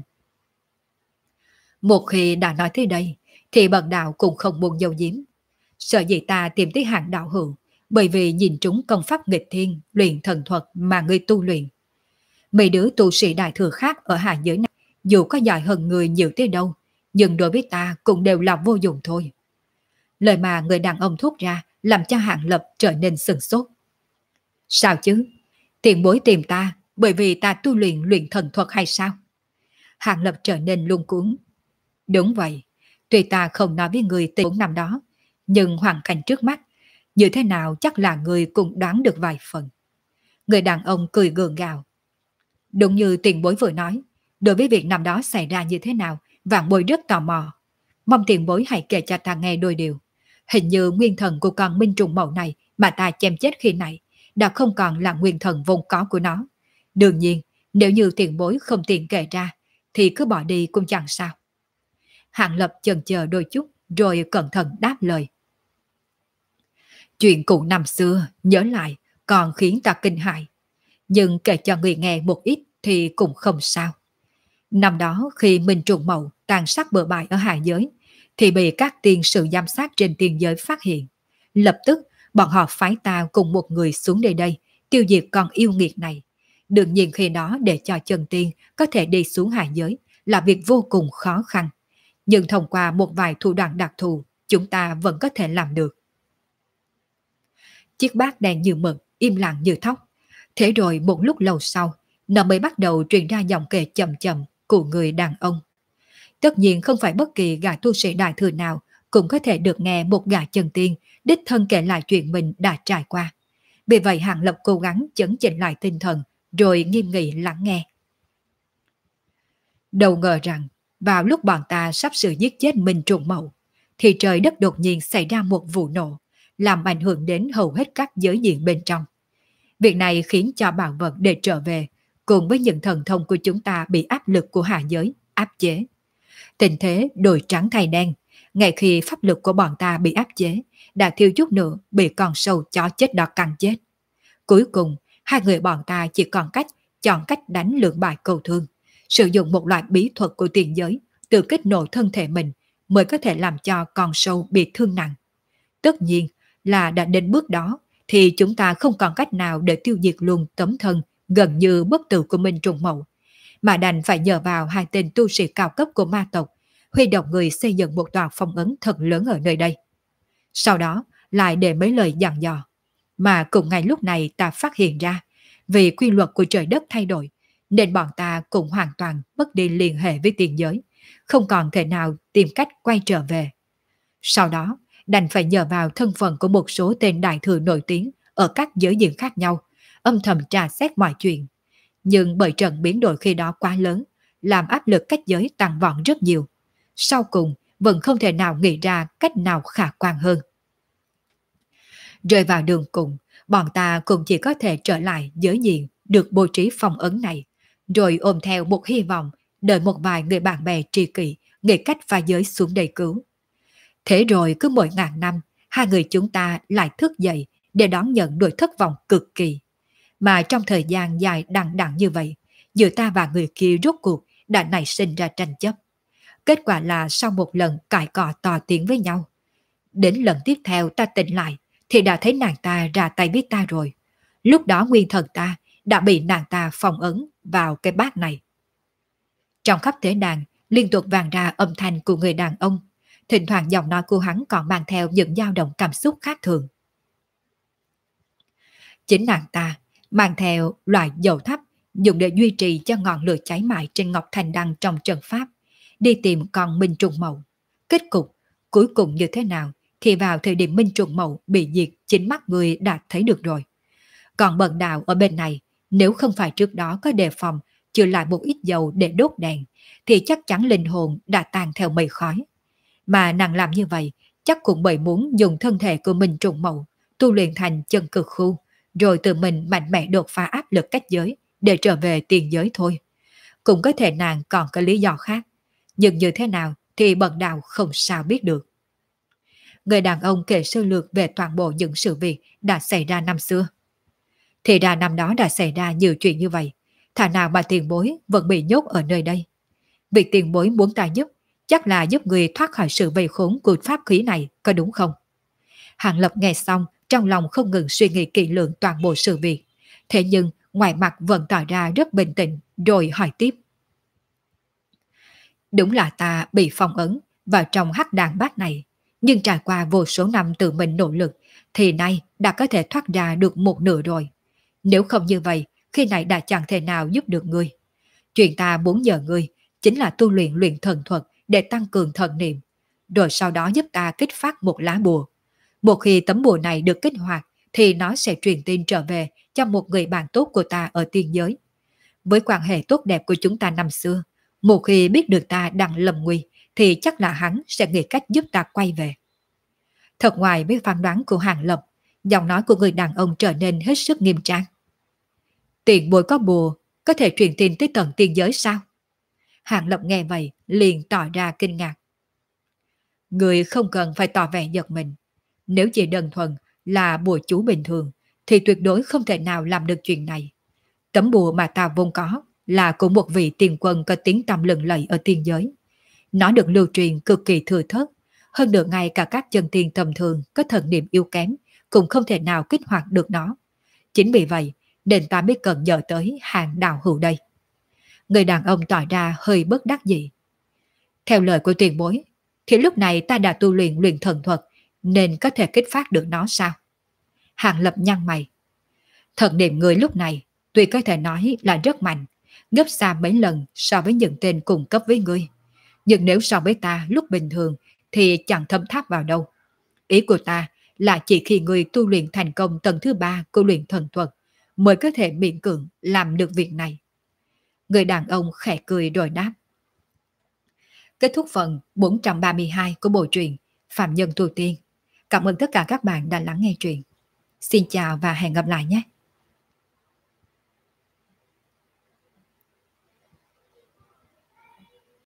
Một khi đã nói tới đây, thì bần đạo cũng không muốn giấu giếm. Sợ gì ta tìm tới hạng đạo hữu, bởi vì nhìn trúng công pháp nghịch thiên, luyện thần thuật mà ngươi tu luyện. Mấy đứa tu sĩ đại thừa khác ở hạ giới này, dù có giỏi hơn người nhiều tới đâu, nhưng đối với ta cũng đều là vô dụng thôi. Lời mà người đàn ông thốt ra làm cho Hạng Lập trở nên sửng sốt. Sao chứ? Tiền bối tìm ta bởi vì ta tu luyện thần thuật hay sao? Hạng Lập trở nên luống cuống. Đúng vậy, tuy ta không nói với người tình huống năm đó, nhưng hoàn cảnh trước mắt, như thế nào chắc là người cũng đoán được vài phần. Người đàn ông cười gượng gạo. Đúng như tiền bối vừa nói, đối với việc năm đó xảy ra như thế nào, vạn bối rất tò mò. Mong tiền bối hãy kể cho ta nghe đôi điều. Hình như nguyên thần của con Minh Trùng Mậu này mà ta chém chết khi này đã không còn là nguyên thần vốn có của nó. Đương nhiên, nếu như tiền bối không tiện kể ra, thì cứ bỏ đi cũng chẳng sao. Hạng Lập chần chờ đôi chút, rồi cẩn thận đáp lời. Chuyện cũ năm xưa, nhớ lại, còn khiến ta kinh hãi. Nhưng kể cho người nghe một ít thì cũng không sao. Năm đó khi Minh Trùng Mậu tàn sát bừa bãi ở hải giới, thì bị các tiên sự giám sát trên tiên giới phát hiện. Lập tức, bọn họ phái ta cùng một người xuống đây tiêu diệt con yêu nghiệt này. Đương nhiên khi đó để cho chân tiên có thể đi xuống hải giới là việc vô cùng khó khăn. Nhưng thông qua một vài thủ đoạn đặc thù, chúng ta vẫn có thể làm được. Chiếc bát đen như mực, im lặng như thóc. Thế rồi một lúc lâu sau, nó mới bắt đầu truyền ra giọng kể chậm chậm của người đàn ông. Tất nhiên không phải bất kỳ gã tu sĩ đại thừa nào cũng có thể được nghe một gã chân tiên đích thân kể lại chuyện mình đã trải qua. Vì vậy Hàng Lập cố gắng chấn chỉnh lại tinh thần, rồi nghiêm nghị lắng nghe. Đâu ngờ rằng, vào lúc bọn ta sắp sửa giết chết Minh Trùng Mậu, thì trời đất đột nhiên xảy ra một vụ nổ, làm ảnh hưởng đến hầu hết các giới diện bên trong. Việc này khiến cho bảo vật để trở về, cùng với những thần thông của chúng ta bị áp lực của hạ giới, áp chế. Tình thế đổi trắng thay đen, ngay khi pháp lực của bọn ta bị áp chế, đã thiếu chút nữa bị con sâu chó chết đó cắn chết. Cuối cùng, hai người bọn ta chỉ còn chọn cách đánh lưỡng bại cầu thương, sử dụng một loại bí thuật của tiền giới, tự kích nổ thân thể mình mới có thể làm cho con sâu bị thương nặng. Tất nhiên là đã đến bước đó, thì chúng ta không còn cách nào để tiêu diệt luôn tấm thân gần như bất tử của Minh Trùng Mậu, mà đành phải nhờ vào hai tên tu sĩ cao cấp của ma tộc, huy động người xây dựng một tòa phong ấn thật lớn ở nơi đây. Sau đó lại để mấy lời dặn dò. Mà cùng ngay lúc này ta phát hiện ra, vì quy luật của trời đất thay đổi, nên bọn ta cũng hoàn toàn mất đi liên hệ với tiền giới, không còn thể nào tìm cách quay trở về. Sau đó, đành phải nhờ vào thân phận của một số tên đại thừa nổi tiếng ở các giới diện khác nhau, âm thầm tra xét mọi chuyện. Nhưng bởi trận biến đổi khi đó quá lớn, làm áp lực cách giới tăng vọt rất nhiều. Sau cùng, vẫn không thể nào nghĩ ra cách nào khả quan hơn. Rơi vào đường cùng, bọn ta cũng chỉ có thể trở lại giới diện được bố trí phong ấn này, rồi ôm theo một hy vọng đợi một vài người bạn bè tri kỷ nghĩ cách pha giới xuống đây cứu. Thế rồi cứ mỗi ngàn năm, hai người chúng ta lại thức dậy để đón nhận nỗi thất vọng cực kỳ. Mà trong thời gian dài đằng đẵng như vậy, giữa ta và người kia rốt cuộc đã nảy sinh ra tranh chấp. Kết quả là sau một lần cãi cọ to tiếng với nhau, đến lần tiếp theo ta tỉnh lại thì đã thấy nàng ta ra tay với ta rồi. Lúc đó nguyên thần ta đã bị nàng ta phong ấn vào cái bát này. Trong khắp thế đàn liên tục vang ra âm thanh của người đàn ông, thỉnh thoảng giọng nói của hắn còn mang theo những dao động cảm xúc khác thường. Chính nàng ta mang theo loại dầu thấp dùng để duy trì cho ngọn lửa cháy mãi trên ngọc thành đăng trong trận pháp, đi tìm con Minh Trùng Mậu. Kết cục cuối cùng như thế nào thì vào thời điểm Minh Trùng Mậu bị diệt, chính mắt người đã thấy được rồi. Còn bần đạo ở bên này, nếu không phải trước đó có đề phòng chừa lại một ít dầu để đốt đèn, thì chắc chắn linh hồn đã tan theo mây khói. Mà nàng làm như vậy chắc cũng bởi muốn dùng thân thể của Minh Trùng Mậu tu luyện thành chân cực khu, rồi tự mình mạnh mẽ đột phá áp lực cách giới để trở về tiền giới thôi. Cũng có thể nàng còn có lý do khác, nhưng như thế nào thì bần đạo không sao biết được. Người đàn ông kể sơ lược về toàn bộ những sự việc đã xảy ra năm xưa. Thì ra năm đó đã xảy ra nhiều chuyện như vậy, thà nào mà tiền bối vẫn bị nhốt ở nơi đây. Việc tiền bối muốn ta giúp chắc là giúp người thoát khỏi sự vây khốn của pháp khí này, có đúng không? Hàng Lập nghe xong, trong lòng không ngừng suy nghĩ kỹ lưỡng toàn bộ sự việc. Thế nhưng ngoài mặt vẫn tỏ ra rất bình tĩnh, rồi hỏi tiếp. Đúng là ta bị phong ấn vào trong hắc đàn bát này, nhưng trải qua vô số năm tự mình nỗ lực thì nay đã có thể thoát ra được một nửa rồi. Nếu không như vậy, khi này đã chẳng thể nào giúp được ngươi. Chuyện ta muốn nhờ ngươi chính là tu luyện luyện thần thuật để tăng cường thần niệm, rồi sau đó giúp ta kích phát một lá bùa. Một khi tấm bùa này được kích hoạt thì nó sẽ truyền tin trở về cho một người bạn tốt của ta ở tiên giới. Với quan hệ tốt đẹp của chúng ta năm xưa, một khi biết được ta đang lầm nguy thì chắc là hắn sẽ nghĩ cách giúp ta quay về. Thật ngoài với phán đoán của Hàng Lập, giọng nói của người đàn ông trở nên hết sức nghiêm trang. Tiền bối có bùa, có thể truyền tin tới tận tiên giới sao? Hàng Lập nghe vậy, liền tỏ ra kinh ngạc. Người không cần phải tỏ vẻ giật mình. Nếu chỉ đơn thuần là bùa chú bình thường, thì tuyệt đối không thể nào làm được chuyện này. Tấm bùa mà ta vốn có là của một vị tiền quân có tiếng tăm lừng lẫy ở tiên giới. Nó được lưu truyền cực kỳ thừa thớt, hơn được ngay cả các chân tiên tầm thường có thần niệm yếu kém cũng không thể nào kích hoạt được nó. Chính vì vậy nên ta mới cần nhờ tới Hàng đạo hữu đây. Người đàn ông tỏ ra hơi bất đắc dĩ. Theo lời của tiền bối thì lúc này ta đã tu luyện luyện thần thuật nên có thể kích phát được nó sao? Hàng Lập nhăn mày. Thần niệm người lúc này tuy có thể nói là rất mạnh, gấp xa mấy lần so với những tên cùng cấp với ngươi. Nhưng nếu so với ta lúc bình thường thì chẳng thấm tháp vào đâu. Ý của ta là chỉ khi ngươi tu luyện thành công tầng thứ 3 của luyện thần thuật mới có thể miễn cưỡng làm được việc này. Người đàn ông khẽ cười rồi đáp. Kết thúc phần 432 của bộ truyện Phạm Nhân Tu Tiên. Cảm ơn tất cả các bạn đã lắng nghe truyện. Xin chào và hẹn gặp lại nhé.